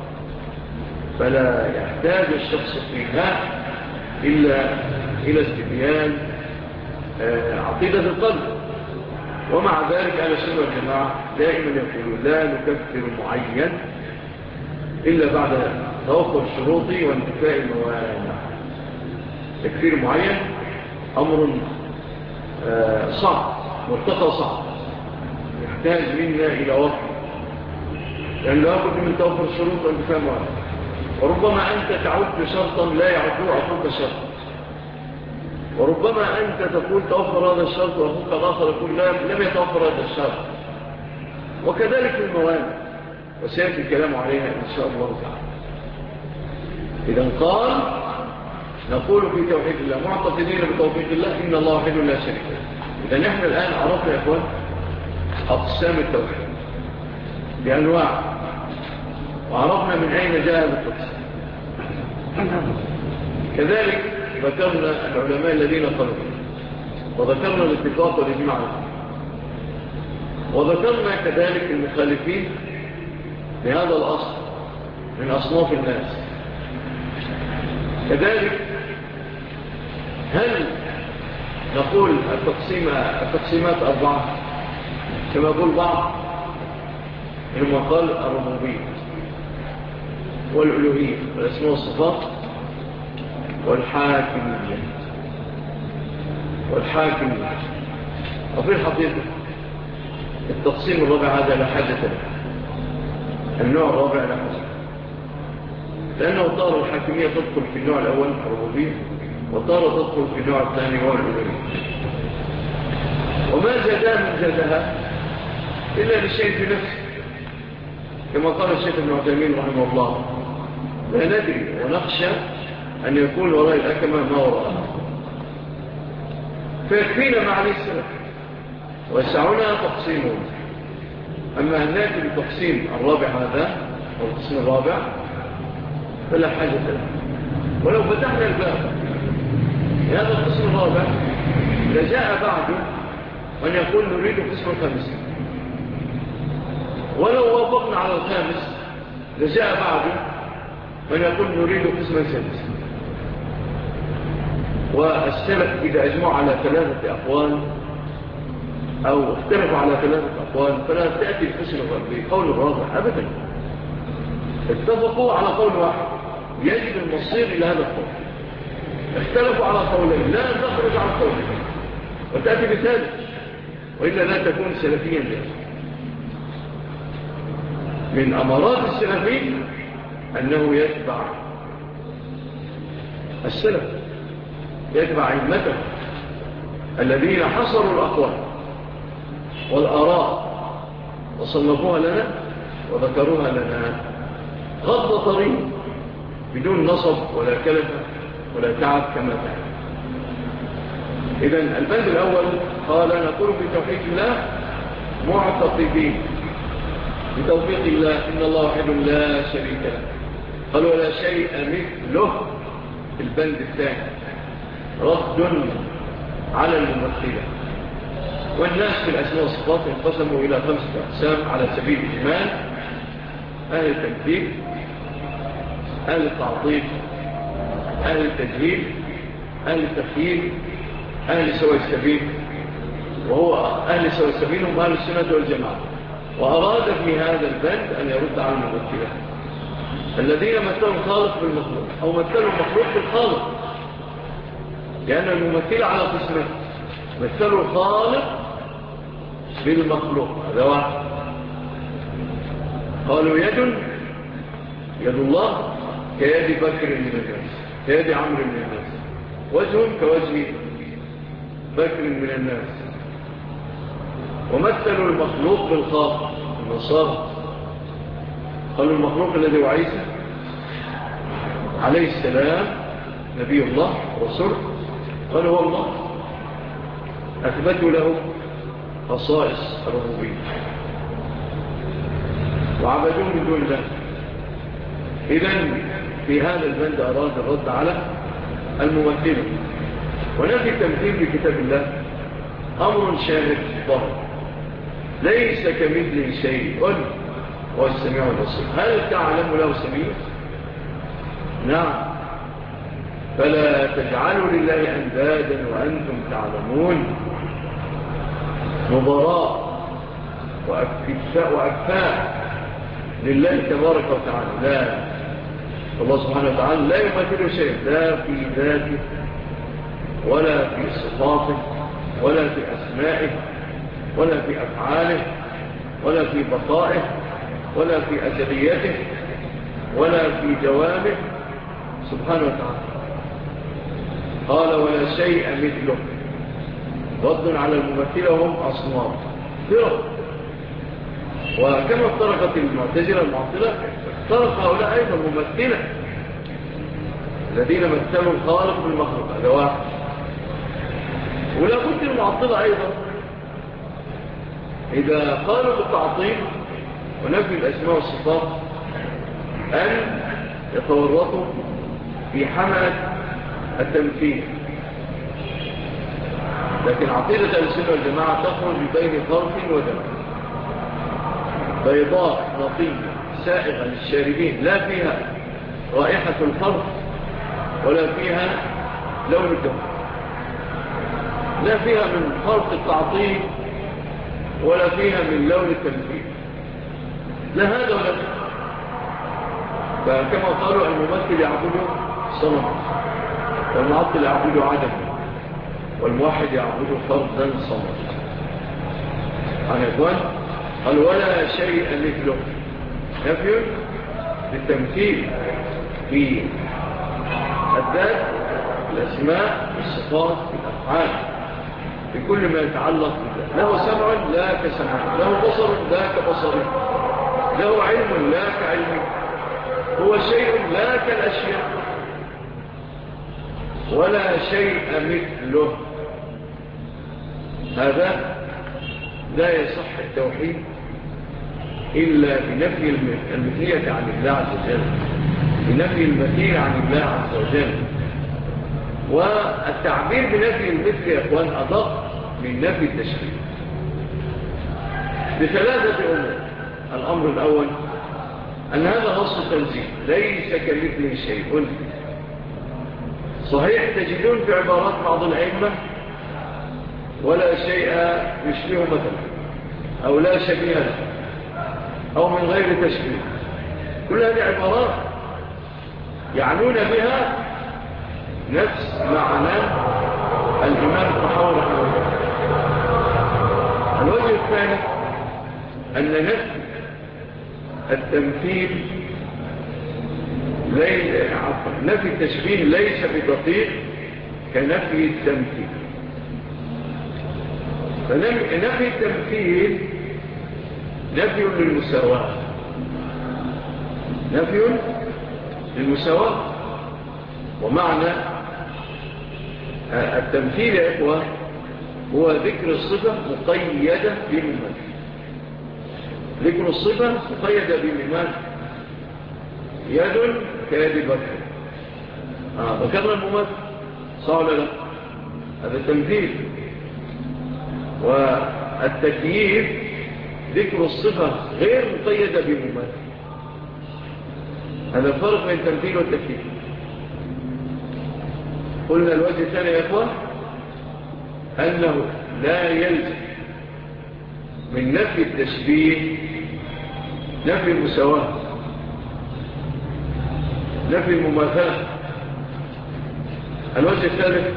فلا يحتاج الشخص فيها إلا إلى استبيان عقيدة القلب. ومع ذلك أهل السنة والجماعة دائما يقولون لا نكفر معين إلا بعد توفر الشروط وانتفاء الموانع. تكفير معين أمر صعب، مرتقى صعب، يحتاج منا إلى وقت، لأن لا بد من توفر الشروط وانتفاء الموانع. وربما أنت تعد شرطا لا يعطوك شرطا، وربما أنت تقول توفر هذا الشرط وأخوك الآخر يقول لم يتوفر هذا الشرط، وكذلك في الموانع، وسيأتي الكلام عليها إن شاء الله تعالى. إذا قال نقول في توحيد الله معتقدين بتوفيق الله إن الله وحده لا شريك له. إذا نحن الآن عرفنا يا أخوان أقسام التوحيد بأنواع، وعرفنا من أين جاء هذا التقسيم. كذلك ذكرنا العلماء الذين قالوا، وذكرنا الاتفاق والإجماع، وذكرنا كذلك المخالفين لهذا الأصل من أصناف الناس. كذلك هل نقول التقسيمات أربعة كما يقول بعض إنما قال الربوبية والألوهية والأسماء والصفات والحاكمية. وفي الحقيقة التقسيم الرابع هذا لا حاجة له، النوع الرابع لا حاجة، لأنه طار الحاكمية تدخل في النوع الأول الربوبية، وطار تدخل في النوع الثاني وهو الألوهية. وما زادها من زادها إلا للشيء في نفسه، كما قال الشيخ ابن عثيمين رحمه الله لا ندري ونخشى أن يكون وراء الأكمة ما وراءها، فيكفينا مع السلف ويسعنا تقسيمه. أما أن نأتي بتقسيم الرابع هذا أو القسم الرابع فلا حاجة له. ولو فتحنا الباب لهذا القسم الرابع لجاء بعده أن يقول نريد قسم الخامس، ولو وافقنا على الخامس لجاء بعده من يقول نريد قسم السادس. والسلف إذا أجمعوا على 3 أقوال أو اختلفوا على 3 أقوال فلا تأتي القسم بقول الرابع أبدا. اتفقوا على قول واحد يجب المصير إلى هذا القول، اختلفوا على قولين لا تخرج عن قولين وتأتي بثالث، وإلا لا تكون سلفيا لها. من أمارات السلفين أنه يتبع السلف، يتبع أئمته الذين حصروا الأقوال والآراء وصنفوها لنا وذكروها لنا غض طريق بدون نصب ولا كلفة ولا تعب كما تعب. إذن البند الأول قال نقول بتوحيد الله معتقدين بتوفيق الله إن الله وحده لا شريك له. قال ولا شيء مثله. في البند الثاني رد على الممثلة والناس في الأسماء والصفات انقسموا إلى 5 أقسام على سبيل الإجمال: أهل التكذيب، أهل التعطيل، أهل التجهيل، أهل التخييل، أهل سواء السبيل. وهو أهل سواء السبيل هم أهل السنة والجماعة. وأراد في هذا البند أن يرد على الممثلة الذين مثلوا الخالق بالمخلوق أو مثلوا المخلوق بالخالق، لأن الممثلة على قسمين: مثلوا الخالق بالمخلوق، هذا واحد. قالوا يد الله كيد بكر من الناس، كيد عمرو من الناس، وجه كوجه بكر من الناس. ومثلوا المخلوق بالخالق، النصارى قالوا المخلوق الذي هو عيسى عليه السلام نبي الله ورسول، قالوا هو الله، أثبتوا له خصائص الربوبية وعبدوه من دون الله. إذن في هذا البند أراد الرد على الممثلة. ونفي التمثيل في كتاب الله أمر شاهد ظهر، ليس كمثله شيء هو السميع البصير. هل تعلم له سميع؟ نعم. فلا تجعلوا لله أندادا وأنتم تعلمون. نظراء وأكفاء لله تبارك وتعالى. لا، الله سبحانه وتعالى لا يمثل شيء، لا في ذاته ولا في صفاته ولا في أسمائه ولا في أفعاله ولا في بقائه ولا في أزليته ولا في دوامه سبحانه وتعالى. قال ولا شيء مثله، رد على الممثلة وهم أصنام فرق. وكما افترقت المعتزلة المعطلة، افترق هؤلاء أيضا ممثلة الذين مثلوا الخالق بالمخلوق، هذا واحد. ولا بد المعطلة أيضا إذا قالوا بالتعطيل ونفي الأسماء والصفات أن يتورطوا في حمل التمثيل. لكن عقيدة السنة والجماعة تخرج بين فرق ودم، بيضاء نقية سائغة للشاربين، لا فيها رائحة الفرق ولا فيها لون الدم، لا فيها من فرق التعطيل ولا فيها من لون التمثيل، لا هذا ولا ذلك. فكما قالوا الممثل يعبده صنم، والمعطل يعبده عدم، والموحد يعبده فردا صمد. عن إخوان قال ولا شيء مثله، نفي للتمثيل في الذات، الأسماء، الصفات، الأفعال، في كل ما يتعلق بالله. له سمع لا كسمع، له بصر لا كبصره، له علم لا كعلمه، هو شيء لا كالأشياء، ولا شيء مثله. هذا لا يصح التوحيد إلا بنفي المثلية عن الله عز وجل، بنفي المثيل عن الله عز وجل. والتعبير بنفي المثل يا أخوان أدق من نفي التشبيه بثلاثة أمور. الأمر الأول أن هذا نص تنزيل، ليس كمثله شيء. صحيح تجدون في عبارات بعض الأئمة ولا شيء يشبه مثلا، أو لا شبيه له، أو من غير تشبيه. كل هذه عبارات يعنون بها نفس معنى الإمام الطحاوي رحمه الله. الوجه الثاني أن نفي التمثيل نفي التشبيه ليس بدقيق كنفي التمثيل. فنفي التمثيل نفي للمساواة، نفي للمساواة. ومعنى التمثيل يا إخوة هو ذكر الصفة مقيدة بمماثل، ذكر الصفة مقيدة بمماثل. يد كيد بكر، ذكرنا المماثل صح ولا لا؟ هذا التمثيل. والتكييف ذكر الصفة غير مقيدة بمماثل. هذا الفرق بين التمثيل والتكييف. قلنا الوجه الثاني يا إخوان أنه لا يلزم من نفي التشبيه نفي المساواة، نفي المماثلة. الوجه الثالث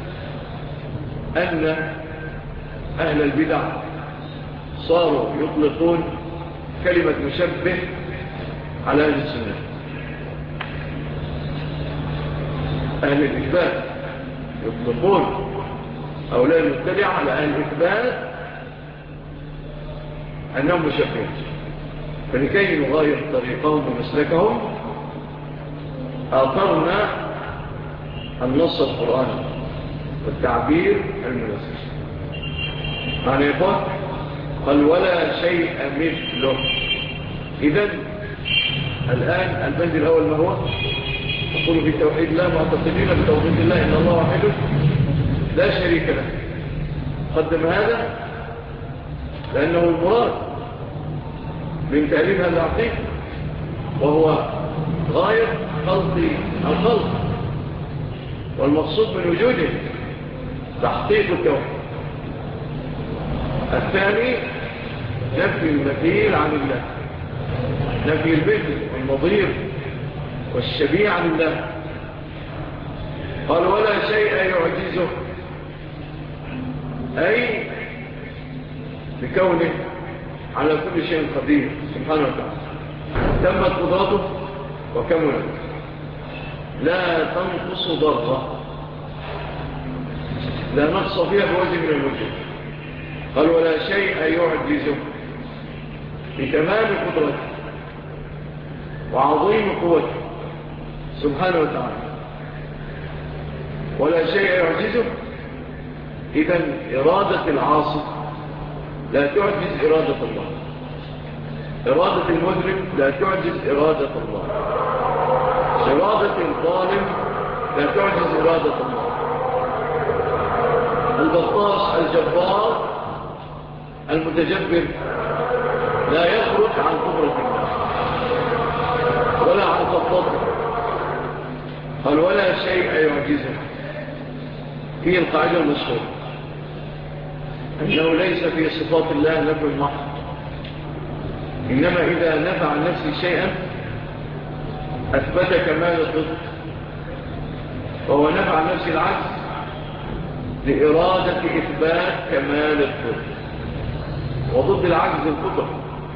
أن أهل البدع صاروا يطلقون كلمة مشبه على أهل السنة. أهل الإثبات يطلقون أولاء المبتدع على أهل الإثبات أنهم مشبهون. فلكي نغير طريقهم ومسلكهم آثرنا النص القرآني والتعبير المناسب. معنى يقول قال ولا شيء مثله. إذن الآن البند الأول ما هو؟ نقول في توحيد الله معتقدين بتوحيد الله إن الله واحد لا شريك له. قدم هذا لأنه المراد من تعليم هذا العقيدة، وهو غاية خلق الخلق، والمقصود من وجوده تحقيق التوحيد. الثاني نفي المثيل عن الله، نفي المثل والنظير والشبيه عن الله. قال ولا شيء يعجزه، أي بكونه على كل شيء قدير سبحانه وتعالى. تمت قدرته وكملت، لا تنقص ضرة، لا نقص فيها بوجه من الوجه. قال ولا شيء يعجزه بتمام قدرته وعظيم قوته سبحانه وتعالى. ولا شيء يعجزه، إذن إرادة العاصي لا تعجز إرادة الله، إرادة المذنب لا تعجز إرادة الله، إرادة الظالم لا تعجز إرادة الله. البطاش الجبار المتجبر لا يخرج عن قدرة الله ولا عن قبضته. قال ولا شيء يعجزه. هي القاعدة المشهورة أنه ليس في صفات الله نفي المحض، إنما إذا نفع عن نفسه شيئا أثبت كمال الضد، وهو نفع عن نفسه العجز لإرادة إثبات كمال الضد. وضد العجز القدرة،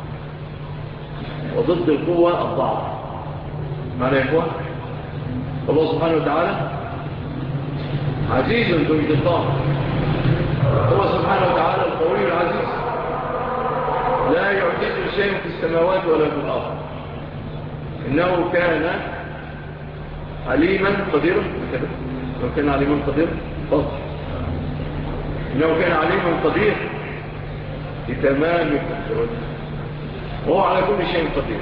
وضد القوة الضعف. معنى يا إخوان الله سبحانه وتعالى عزيز ذو انتقام، هو سبحانه وتعالى القوي العزيز، لا يعجزه شيء في السماوات ولا في الأرض. إنه كان عليما قديرا، لو كان عليما قديرا فضل، إنه كان عليما قدير بتمام قدرته، وهو على كل شيء قدير،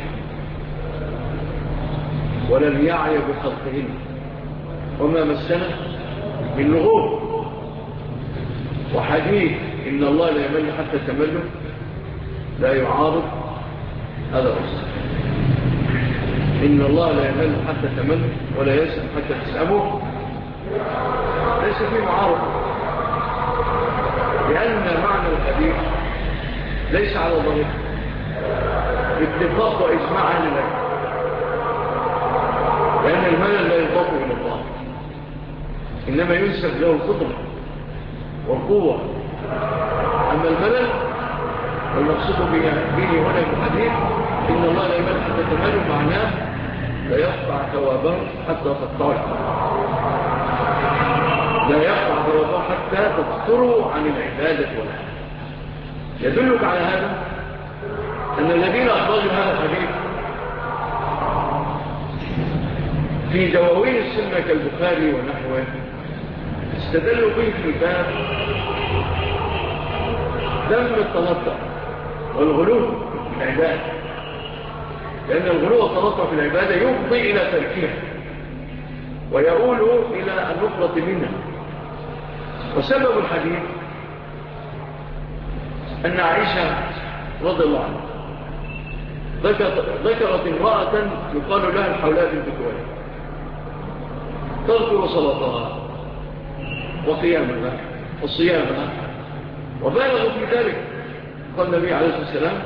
ولم يعي بخلقهن وما مسنا من لغوب. وحديث إن الله لا يمل حتى تمله لا يعارض هذا الرسل. إن الله لا يمل حتى تمله ولا يسأل حتى تسأمه، ليس فيه معارض، لأن معنى الحديث ليس على ظاهره باتفاق وإجماع أهل العلم، لأن الملل لا يضاف إلى الله، إنما ينسب له القدرة والقوة. أما الملل والمقصود به هنا في الحديث إن الله لا يمل حتى تمل، معناه لا يقطع ثوابه حتى تقطع العمل، لا يقطع ثوابه حتى تقصروا عن العبادة والعمل. يدلك على هذا أن الذين أخرجوا هذا الحديث في دواوين السنة كالبخاري ونحوه استدلوا به في باب ذم التنطع والغلو في العبادة، لأن الغلو والتنطع في العبادة يفضي إلى تركها ويقول إلى النفرة منها. وسبب الحديث أن عائشة رضي الله عنها ذكرت امرأة يقال لها الحولاء بنت كويت تذكر صلاتها وقيامها وصيامها وبالغوا في ذلك. قال النبي عليه الصلاة والسلام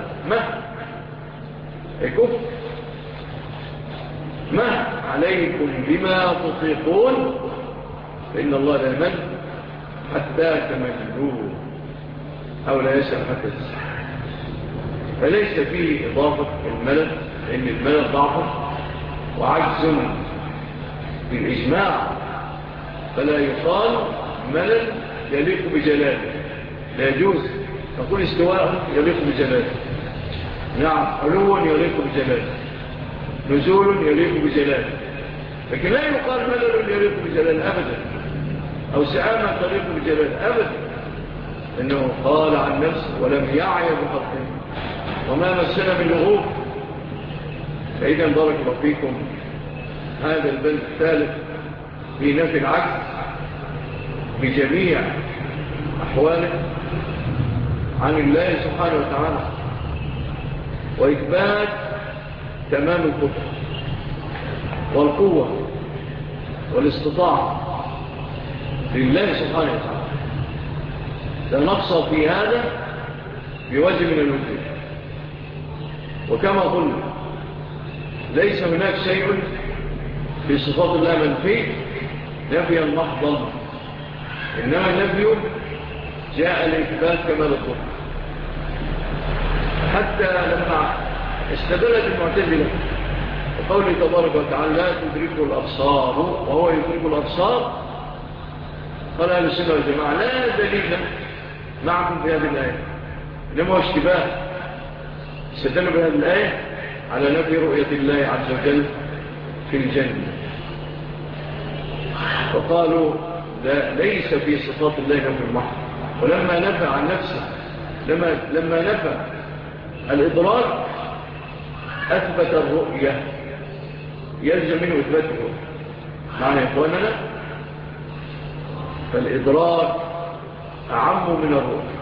ما عليكم بما تطيقون فإن الله لا يمل حتى تملوا أو لا يسأل حتى تسأل. فليس فيه إضافة الملل، لأن الملل ضعف وعجز بالإجماع، فلا يقال ملل يليق بجلاله، لا يجوز نقول استواء يليق بجلاله، نعم علو يليق بجلاله، نزول يليق بجلاله، لكن لا يقال ملل يليق بجلاله أبدا، أو سآمة تليق بجلاله أبدا، إنه قال عن نفسه ولم يعي بخلقه وما مسنا من لغوب. فإذا بارك الله فيكم هذا البند الثالث في نفي العجز بجميع أحواله عن الله سبحانه وتعالى، وإثبات تمام القدرة والقوة والاستطاعة لله سبحانه وتعالى، لا نقص في هذا بوجه من الوجه. وكما قلنا ليس هناك شيء في صفات الله منفي نفيا محضا، إنما النفي جاء لإثبات كمال القدرة. حتى لما استدلت المعتزلة وقوله تبارك وتعالى لا تدركه الأبصار وهو يدرك الأبصار، قال أهل السنة والجماعة لا دليل معكم في هذه الآية، إنما هو اشتباه. استدلوا بهذه الآية على نفي رؤية الله عز وجل في الجنة، فقالوا ليس في صفات الله نفي المحض. ولما نفى عن نفسه لما نفى الإدراك أثبت الرؤية، يلزم منه إثبات الرؤية. معنى إخواننا فالإدراك أعم من الرؤية،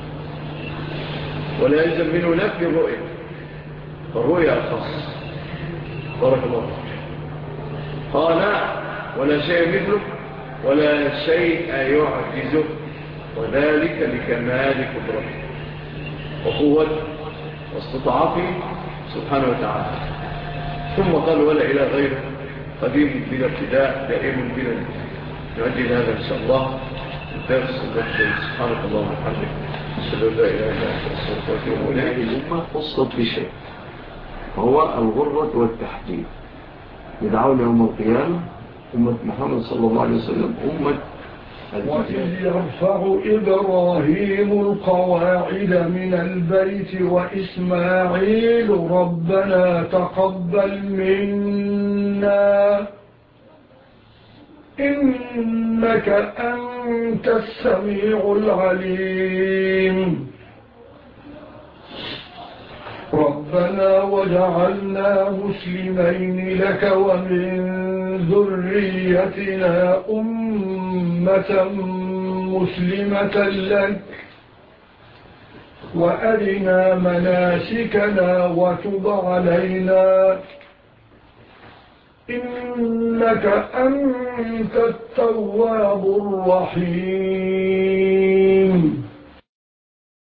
ولا يلزم منه نفي الرؤية، فالرؤية الخاص. بارك الله فيك. قال ولا شيء مثله ولا شيء يعجزه، وذلك لكمال قدرته وقوته واستطاعته سبحانه وتعالى. ثم قال ولا إله غيره قديم بلا ابتداء دائم بلا انتهاء. نؤجل هذا إن شاء الله الدرس المقبل. سبحانك اللهم وبحمدك أشهد أن لا إله إلا أنت أستغفرك وأتوب إليك. الأمة خصت بشيء وهو الغرة والتحديد. يدعون يوم القيامة أمة محمد صلى الله عليه وسلم أمة وإذ يرفع إبراهيم القواعد من البيت وإسماعيل ربنا تقبل منا إنك أنت السميع العليم ربنا وجعلنا مسلمين لك ومن ذريتنا أمة مسلمة لك وأرنا مناسكنا وتب علينا إنك أنت التواب الرحيم